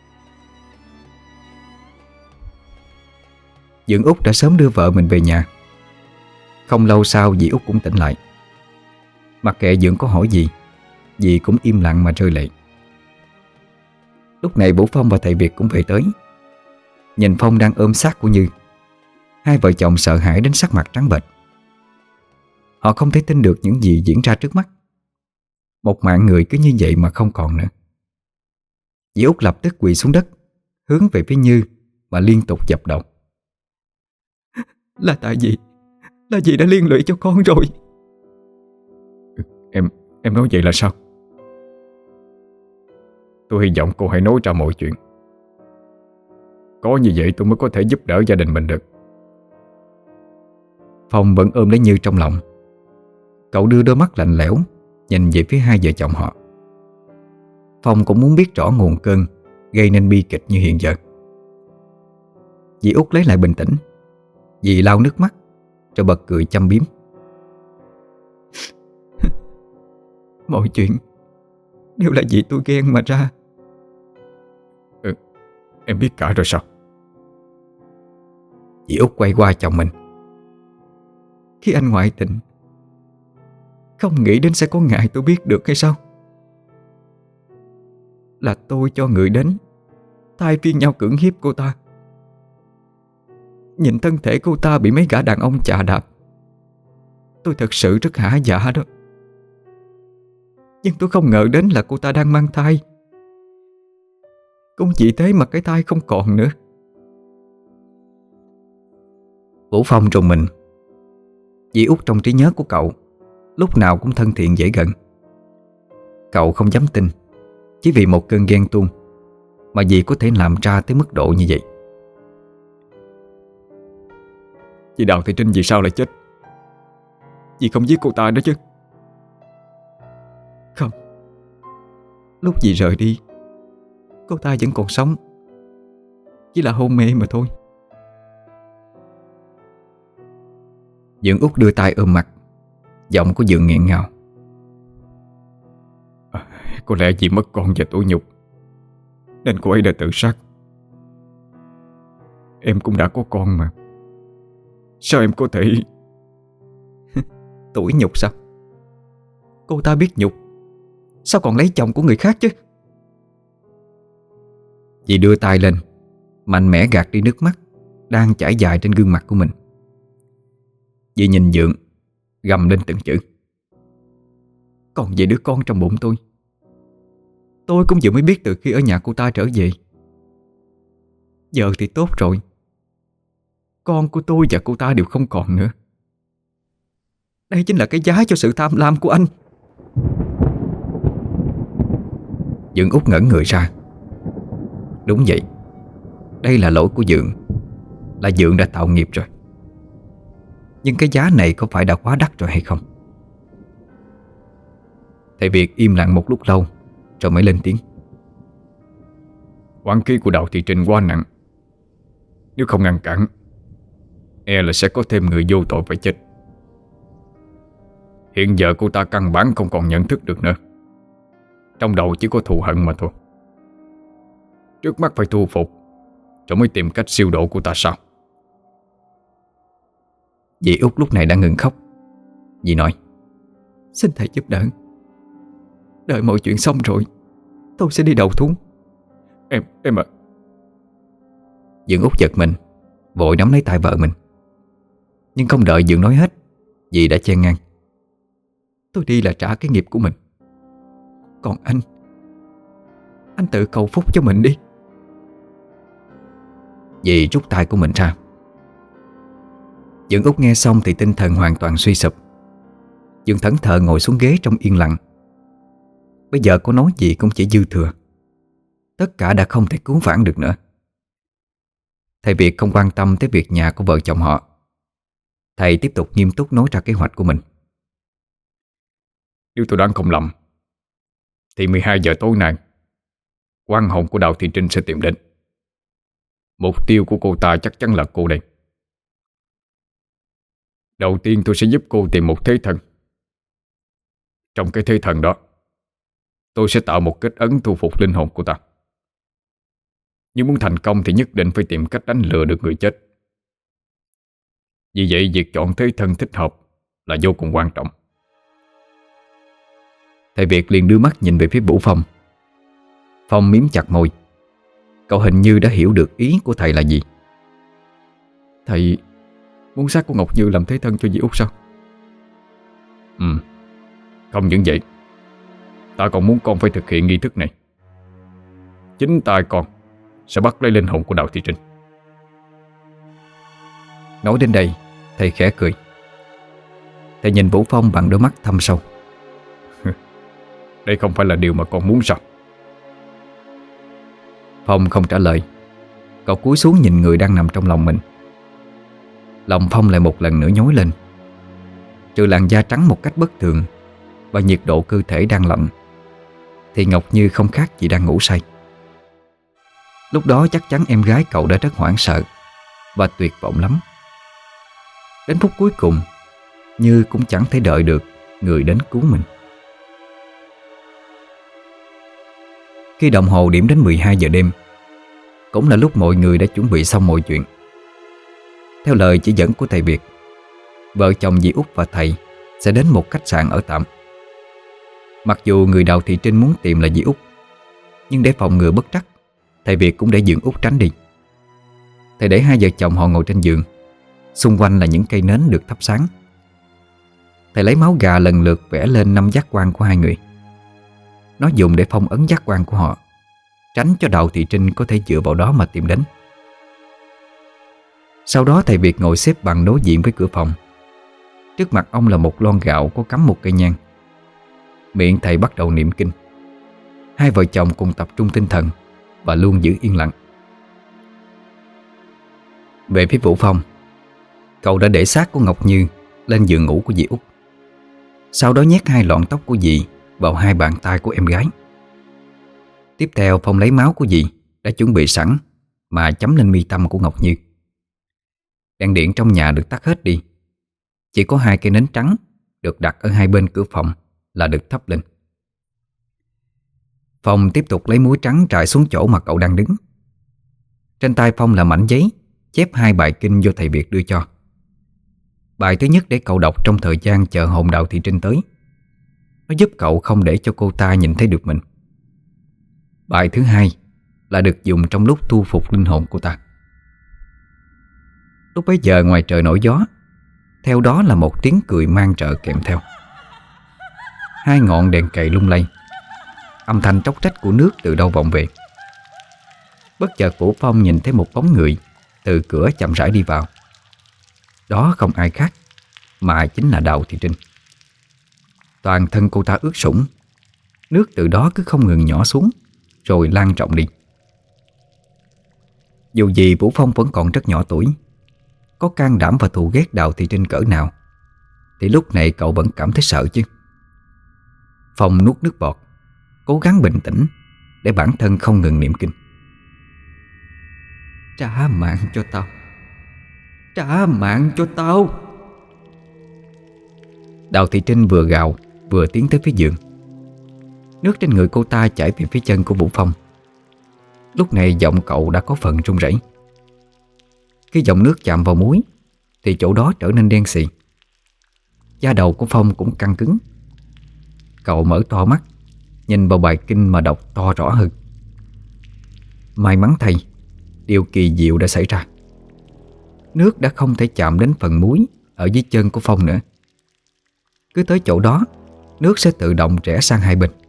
Dưỡng Út đã sớm đưa vợ mình về nhà. Không lâu sau dì Út cũng tỉnh lại. Mặc kệ Dưỡng có hỏi gì, dì cũng im lặng mà rơi lệ. Lúc này Vũ Phong và thầy Việt cũng về tới. Nhìn Phong đang ôm xác của Như, hai vợ chồng sợ hãi đến sắc mặt trắng bệch. Họ không thể tin được những gì diễn ra trước mắt. Một mạng người cứ như vậy mà không còn nữa. Dì Út lập tức quỳ xuống đất, hướng về phía Như mà liên tục dập đầu. Là tại gì? Là gì đã liên lụy cho con rồi? Em nói vậy là sao? Tôi hy vọng cô hãy nói ra mọi chuyện. Có như vậy tôi mới có thể giúp đỡ gia đình mình được. Phong vẫn ôm lấy Như trong lòng. Cậu đưa đôi mắt lạnh lẽo nhìn về phía hai vợ chồng họ. Phong cũng muốn biết rõ nguồn cơn gây nên bi kịch như hiện giờ. Dì Út lấy lại bình tĩnh. Dì lau nước mắt rồi bật cười châm biếm. Mọi chuyện đều là vì tôi ghen mà ra. Em biết cả rồi sao? Dì Út quay qua chồng mình. Khi anh ngoại tình, không nghĩ đến sẽ có ngày tôi biết được hay sao? Là tôi cho người đến thay phiên nhau cưỡng hiếp cô ta. Nhìn thân thể cô ta bị mấy gã đàn ông chà đạp, tôi thật sự rất hả dạ đó. Nhưng tôi không ngờ đến là cô ta đang mang thai. Cũng chỉ thế mà cái thai không còn nữa. Vũ Phong trùng mình. Dì Út trong trí nhớ của cậu lúc nào cũng thân thiện dễ gần. Cậu không dám tin chỉ vì một cơn ghen tuông mà dì có thể làm ra tới mức độ như vậy. Chị Đào Thị Trinh vì sao lại chết? Dì không giết cô ta đó chứ? Không. Lúc dì rời đi, cô ta vẫn còn sống, chỉ là hôn mê mà thôi. Dượng Út đưa tay ôm mặt. Giọng của Dượng nghẹn ngào. Có lẽ vì mất con và tủi nhục nên cô ấy đã tự sát. Em cũng đã có con mà. Sao em có thể... Tủi nhục sao? Cô ta biết nhục, sao còn lấy chồng của người khác chứ? Dì đưa tay lên, mạnh mẽ gạt đi nước mắt đang chảy dài trên gương mặt của mình. Dì nhìn Dượng, gầm lên từng chữ. Còn về đứa con trong bụng tôi cũng vừa mới biết từ khi ở nhà cô ta trở về. Giờ thì tốt rồi, con của tôi và cô ta đều không còn nữa. Đây chính là cái giá cho sự tham lam của anh. Dượng Út ngẩn người ra. Đúng vậy, đây là lỗi của Dượng. Là Dượng đã tạo nghiệp rồi. Nhưng cái giá này có phải đã quá đắt rồi hay không? Thầy Việt im lặng một lúc lâu rồi mới lên tiếng. Oán khí của Đào Thị Trinh quá nặng. Nếu không ngăn cản, e là sẽ có thêm người vô tội phải chết. Hiện giờ cô ta căn bản không còn nhận thức được nữa. Trong đầu chỉ có thù hận mà thôi. Trước mắt phải thu phục rồi mới tìm cách siêu độ cô ta sao? Dì Út lúc này đã ngừng khóc. Dì nói: Xin thầy giúp đỡ. Đợi mọi chuyện xong rồi tôi sẽ đi đầu thú. Em ạ. Dượng Út giật mình, vội nắm lấy tay vợ mình. Nhưng không đợi Dượng nói hết, dì đã chen ngang: Tôi đi là trả cái nghiệp của mình. Còn anh tự cầu phúc cho mình đi. Dì rút tay của mình ra. Dượng Út nghe xong thì tinh thần hoàn toàn suy sụp. Dượng thẫn thờ ngồi xuống ghế trong yên lặng. Bây giờ có nói gì cũng chỉ dư thừa. Tất cả đã không thể cứu vãn được nữa. Thầy Việt không quan tâm tới việc nhà của vợ chồng họ. Thầy tiếp tục nghiêm túc nói ra kế hoạch của mình. Nếu tôi đoán không lầm thì 12 giờ tối nay oan hồn của Đào Thị Trinh sẽ tìm đến. Mục tiêu của cô ta chắc chắn là cô đây. Đầu tiên tôi sẽ giúp cô tìm một thế thần. Trong cái thế thần đó, tôi sẽ tạo một kết ấn thu phục linh hồn của ta. Nhưng muốn thành công thì nhất định phải tìm cách đánh lừa được người chết. Vì vậy việc chọn thế thân thích hợp là vô cùng quan trọng. Thầy Việt liền đưa mắt nhìn về phía Vũ Phong. Phong miếm chặt môi. Cậu hình như đã hiểu được ý của thầy là gì. Thầy muốn xác của Ngọc Như làm thế thân cho dì Út sao? Không những vậy, ta còn muốn con phải thực hiện nghi thức này. Chính tay con sẽ bắt lấy linh hồn của Đào Thị Trinh. Nói đến đây, thầy khẽ cười. Thầy nhìn Vũ Phong bằng đôi mắt thâm sâu. Đây không phải là điều mà con muốn sao? Phong không trả lời. Cậu cúi xuống nhìn người đang nằm trong lòng mình. Lòng Phong lại một lần nữa nhói lên. Trừ làn da trắng một cách bất thường và nhiệt độ cơ thể đang lạnh, thì Ngọc Như không khác gì đang ngủ say. Lúc đó chắc chắn em gái cậu đã rất hoảng sợ và tuyệt vọng lắm. Đến phút cuối cùng, Như cũng chẳng thể đợi được người đến cứu mình. Khi đồng hồ điểm đến 12 giờ đêm, cũng là lúc mọi người đã chuẩn bị xong mọi chuyện. Theo lời chỉ dẫn của thầy Việt, vợ chồng dì Út và thầy sẽ đến một khách sạn ở tạm. Mặc dù người Đào Thị Trinh muốn tìm là dì Út, nhưng để phòng ngừa bất trắc, thầy Việt cũng để dưỡng Út tránh đi. Thầy để hai vợ chồng họ ngồi trên giường, xung quanh là những cây nến được thắp sáng. Thầy lấy máu gà lần lượt vẽ lên 5 giác quan của hai người. Nó dùng để phong ấn giác quan của họ, tránh cho Đào Thị Trinh có thể dựa vào đó mà tìm đến. Sau đó thầy Việt ngồi xếp bằng đối diện với cửa phòng. Trước mặt ông là một lon gạo có cắm một cây nhang. Miệng thầy bắt đầu niệm kinh. Hai vợ chồng cùng tập trung tinh thần và luôn giữ yên lặng. Về phía Vũ Phong, cậu đã để xác của Ngọc Như lên giường ngủ của dì Út. Sau đó nhét hai lọn tóc của dì vào hai bàn tay của em gái. Tiếp theo Phong lấy máu của dì đã chuẩn bị sẵn mà chấm lên mi tâm của Ngọc Như. Đèn điện trong nhà được tắt hết đi. Chỉ có hai cây nến trắng được đặt ở hai bên cửa phòng là được thắp lên. Phong tiếp tục lấy muối trắng trải xuống chỗ mà cậu đang đứng. Trên tay Phong là mảnh giấy chép hai bài kinh do thầy Việt đưa cho. Bài thứ nhất để cậu đọc trong thời gian chờ hồn Đào Thị Trinh tới. Nó giúp cậu không để cho cô ta nhìn thấy được mình. Bài thứ hai là được dùng trong lúc thu phục linh hồn cô ta. Lúc bấy giờ ngoài trời nổi gió, theo đó là một tiếng cười mang trợ kèm theo. Hai ngọn đèn cầy lung lay, âm thanh tróc trách của nước từ đâu vọng về. Bất chợt Vũ Phong nhìn thấy một bóng người từ cửa chậm rãi đi vào. Đó không ai khác mà chính là Đào Thị Trinh. Toàn thân cô ta ướt sũng, nước từ đó cứ không ngừng nhỏ xuống rồi lan rộng đi. Dù gì Vũ Phong vẫn còn rất nhỏ tuổi, có can đảm và thù ghét Đào Thị Trinh cỡ nào thì lúc này cậu vẫn cảm thấy sợ chứ. Phong nuốt nước bọt, cố gắng bình tĩnh để bản thân không ngừng niệm kinh. Trả mạng cho tao, trả mạng cho tao. Đào Thị Trinh vừa gào vừa tiến tới phía giường. Nước trên người cô ta chảy về phía chân của Vũ Phong. Lúc này giọng cậu đã có phần run rẩy. Khi dòng nước chạm vào muối thì chỗ đó trở nên đen xì. Da đầu của Phong cũng căng cứng. Cậu mở to mắt, nhìn vào bài kinh mà đọc to rõ hơn. May mắn thay, điều kỳ diệu đã xảy ra. Nước đã không thể chạm đến phần muối ở dưới chân của Phong nữa. Cứ tới chỗ đó, nước sẽ tự động rẽ sang hai bên.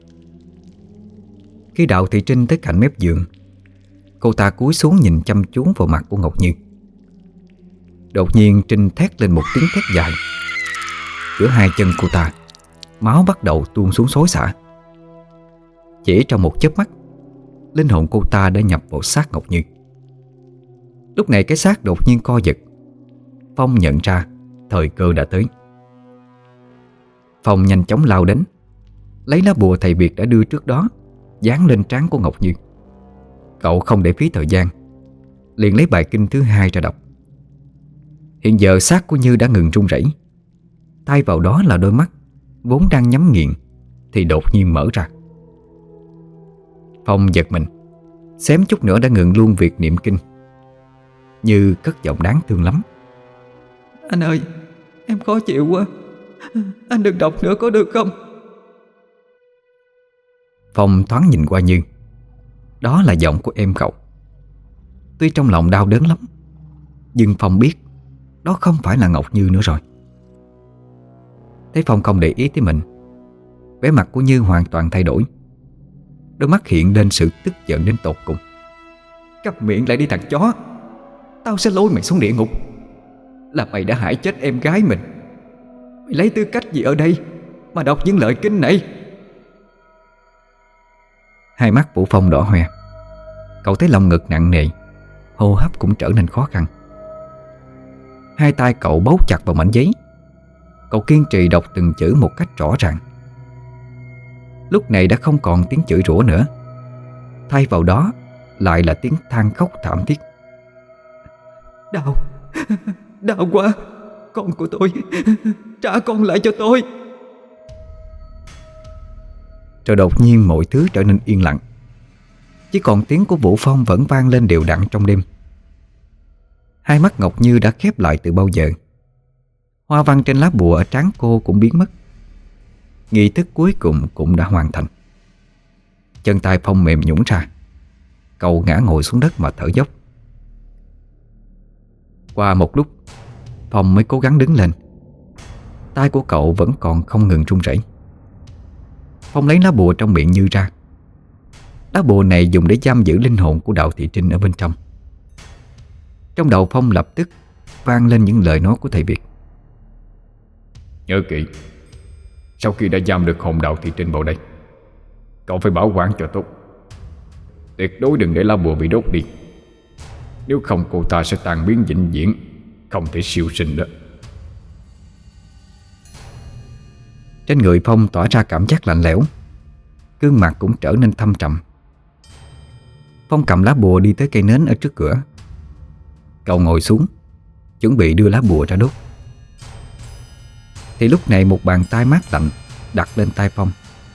Khi Đào Thị Trinh tới cạnh mép giường, cô ta cúi xuống nhìn chăm chú vào mặt của Ngọc Như. Đột nhiên Trinh thét lên một tiếng thét dài. Giữa hai chân cô ta, máu bắt đầu tuôn xuống xối xả. Chỉ trong một chớp mắt, linh hồn cô ta đã nhập vào xác Ngọc Như. Lúc này cái xác đột nhiên co giật. Phong nhận ra thời cơ đã tới. Phong nhanh chóng lao đến, lấy lá bùa thầy Việt đã đưa trước đó dán lên trán của Ngọc Như. Cậu không để phí thời gian, liền lấy bài kinh thứ hai ra đọc. Hiện giờ xác của Như đã ngừng run rẩy. Thay vào đó là đôi mắt vốn đang nhắm nghiền thì đột nhiên mở ra. Phong giật mình, xém chút nữa đã ngừng luôn việc niệm kinh. Như cất giọng đáng thương lắm. Anh ơi, em khó chịu quá, anh đừng đọc nữa có được không? Phong thoáng nhìn qua Như. Đó là giọng của em cậu. Tuy trong lòng đau đớn lắm, nhưng Phong biết đó không phải là Ngọc Như nữa rồi. Thấy Phong không để ý tới mình, vẻ mặt của Như hoàn toàn thay đổi. Đôi mắt hiện lên sự tức giận đến tột cùng. Câm miệng lại đi thằng chó, tao sẽ lôi mày xuống địa ngục. Là mày đã hại chết em gái mình. Mày lấy tư cách gì ở đây mà đọc những lời kinh này? Hai mắt Vũ Phong đỏ hoe. Cậu thấy lòng ngực nặng nề, hô hấp cũng trở nên khó khăn. Hai tay cậu bấu chặt vào mảnh giấy. Cậu kiên trì đọc từng chữ một cách rõ ràng. Lúc này đã không còn tiếng chửi rủa nữa. Thay vào đó lại là tiếng than khóc thảm thiết. Đau, đau quá. Con của tôi, trả con lại cho tôi. Rồi đột nhiên mọi thứ trở nên yên lặng. Chỉ còn tiếng của Vũ Phong vẫn vang lên đều đặn trong đêm. Hai mắt Ngọc Như đã khép lại từ bao giờ. Hoa văn trên lá bùa ở trán cô cũng biến mất. Nghi thức cuối cùng cũng đã hoàn thành. Chân tay Phong mềm nhũn ra. Cậu ngã ngồi xuống đất mà thở dốc. Qua một lúc, Phong mới cố gắng đứng lên. Tay của cậu vẫn còn không ngừng run rẩy. Phong lấy lá bùa trong miệng Như ra. Lá bùa này dùng để giam giữ linh hồn của Đạo Thị Trinh ở bên trong. Trong đầu Phong lập tức vang lên những lời nói của thầy Việt. Nhớ kỹ, sau khi đã giam được hồn Đạo Thị Trinh vào đây, cậu phải bảo quản cho tốt. Tuyệt đối đừng để lá bùa bị đốt đi. Nếu không cô ta sẽ tan biến vĩnh viễn, không thể siêu sinh đó. Trên người Phong tỏa ra cảm giác lạnh lẽo. Gương mặt cũng trở nên thâm trầm. Phong cầm lá bùa đi tới cây nến ở trước cửa. Cậu ngồi xuống, chuẩn bị đưa lá bùa ra đốt. Thì lúc này một bàn tay mát lạnh đặt lên tay Phong.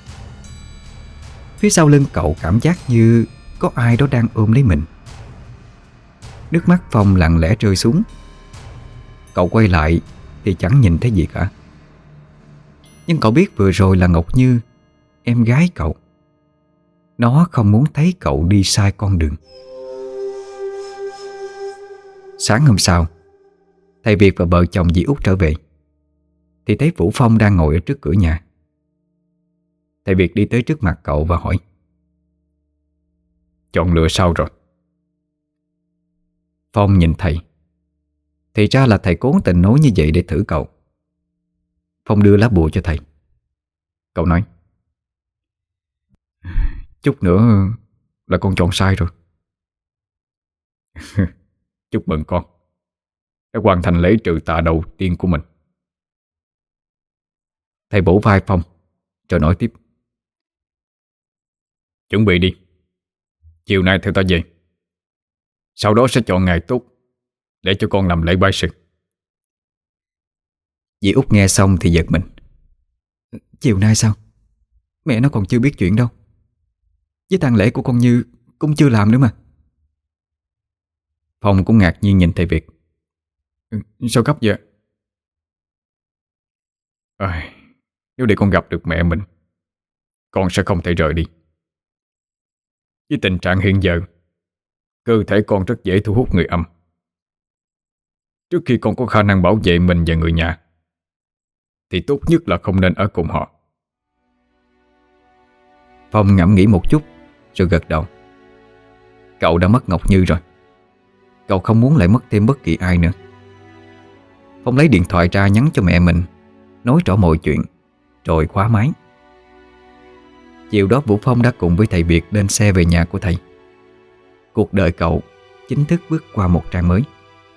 Phía sau lưng cậu cảm giác như có ai đó đang ôm lấy mình. Nước mắt Phong lặng lẽ rơi xuống. Cậu quay lại thì chẳng nhìn thấy gì cả. Nhưng cậu biết vừa rồi là Ngọc Như, em gái cậu. Nó không muốn thấy cậu đi sai con đường. Sáng hôm sau, thầy Việt và vợ chồng dì Út trở về thì thấy Vũ Phong đang ngồi ở trước cửa nhà. Thầy Việt đi tới trước mặt cậu và hỏi: Chọn lựa sao rồi? Phong nhìn thầy. Thì ra là thầy cố tình nói như vậy để thử cậu. Phong đưa lá bùa cho thầy. Cậu nói: Chút nữa là con chọn sai rồi. Chúc mừng con đã hoàn thành lễ trừ tà đầu tiên của mình. Thầy vỗ vai Phong rồi nói tiếp: Chuẩn bị đi. Chiều nay theo ta về. Sau đó sẽ chọn ngày tốt để cho con làm lễ bái sư. Dì Út nghe xong thì giật mình. Chiều nay sao? Mẹ nó còn chưa biết chuyện đâu. Với tang lễ của con Như cũng chưa làm nữa mà. Phong cũng ngạc nhiên nhìn thầy Việt. Sao gấp vậy? Nếu để con gặp được mẹ mình, con sẽ không thể rời đi. Với tình trạng hiện giờ, cơ thể con rất dễ thu hút người âm. Trước khi con có khả năng bảo vệ mình và người nhà, thì tốt nhất là không nên ở cùng họ. Phong ngẫm nghĩ một chút rồi gật đầu. Cậu đã mất Ngọc Như rồi. Cậu không muốn lại mất thêm bất kỳ ai nữa. Phong lấy điện thoại ra nhắn cho mẹ mình, nói rõ mọi chuyện, rồi khóa máy. Chiều đó Vũ Phong đã cùng với thầy Việt lên xe về nhà của thầy. Cuộc đời cậu chính thức bước qua một trang mới.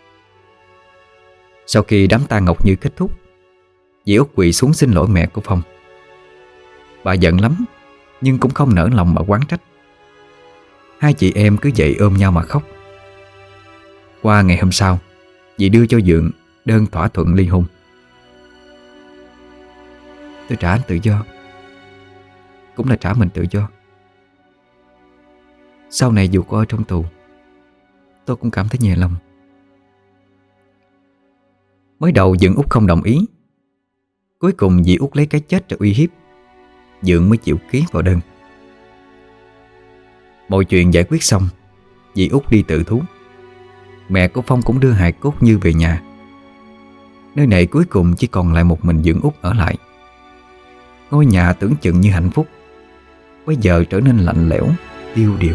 Sau khi đám tang Ngọc Như kết thúc, dì Út quỳ xuống xin lỗi mẹ của Phong. Bà giận lắm, nhưng cũng không nỡ lòng mà oán trách. Hai chị em cứ vậy ôm nhau mà khóc. Qua ngày hôm sau, dì đưa cho Dượng đơn thỏa thuận ly hôn. Tôi trả anh tự do, cũng là trả mình tự do. Sau này dù có ở trong tù, tôi cũng cảm thấy nhẹ lòng. Mới đầu Dượng Út không đồng ý. Cuối cùng dì Út lấy cái chết để uy hiếp, Dượng mới chịu ký vào đơn. Mọi chuyện giải quyết xong, dì Út đi tự thú. Mẹ của Phong cũng đưa hài cốt Như về nhà. Nơi này cuối cùng chỉ còn lại một mình Dượng Út ở lại. Ngôi nhà tưởng chừng như hạnh phúc, bây giờ trở nên lạnh lẽo, tiêu điều.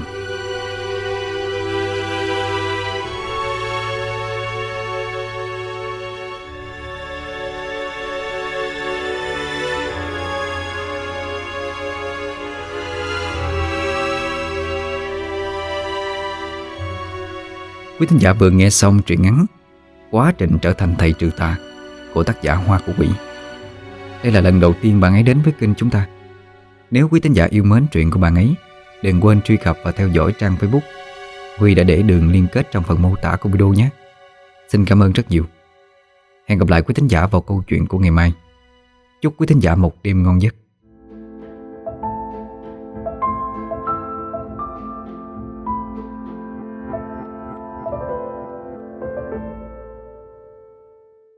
Quý thính giả vừa nghe xong truyện ngắn quá trình trở thành thầy trừ tà của tác giả Hoa của Quỷ. Đây là lần đầu tiên bạn ấy đến với kênh chúng ta. Nếu quý thính giả yêu mến truyện của bạn ấy, đừng quên truy cập và theo dõi trang Facebook. Huy đã để đường liên kết trong phần mô tả của video nhé. Xin cảm ơn rất nhiều. Hẹn gặp lại quý thính giả vào câu chuyện của ngày mai. Chúc quý thính giả một đêm ngon giấc.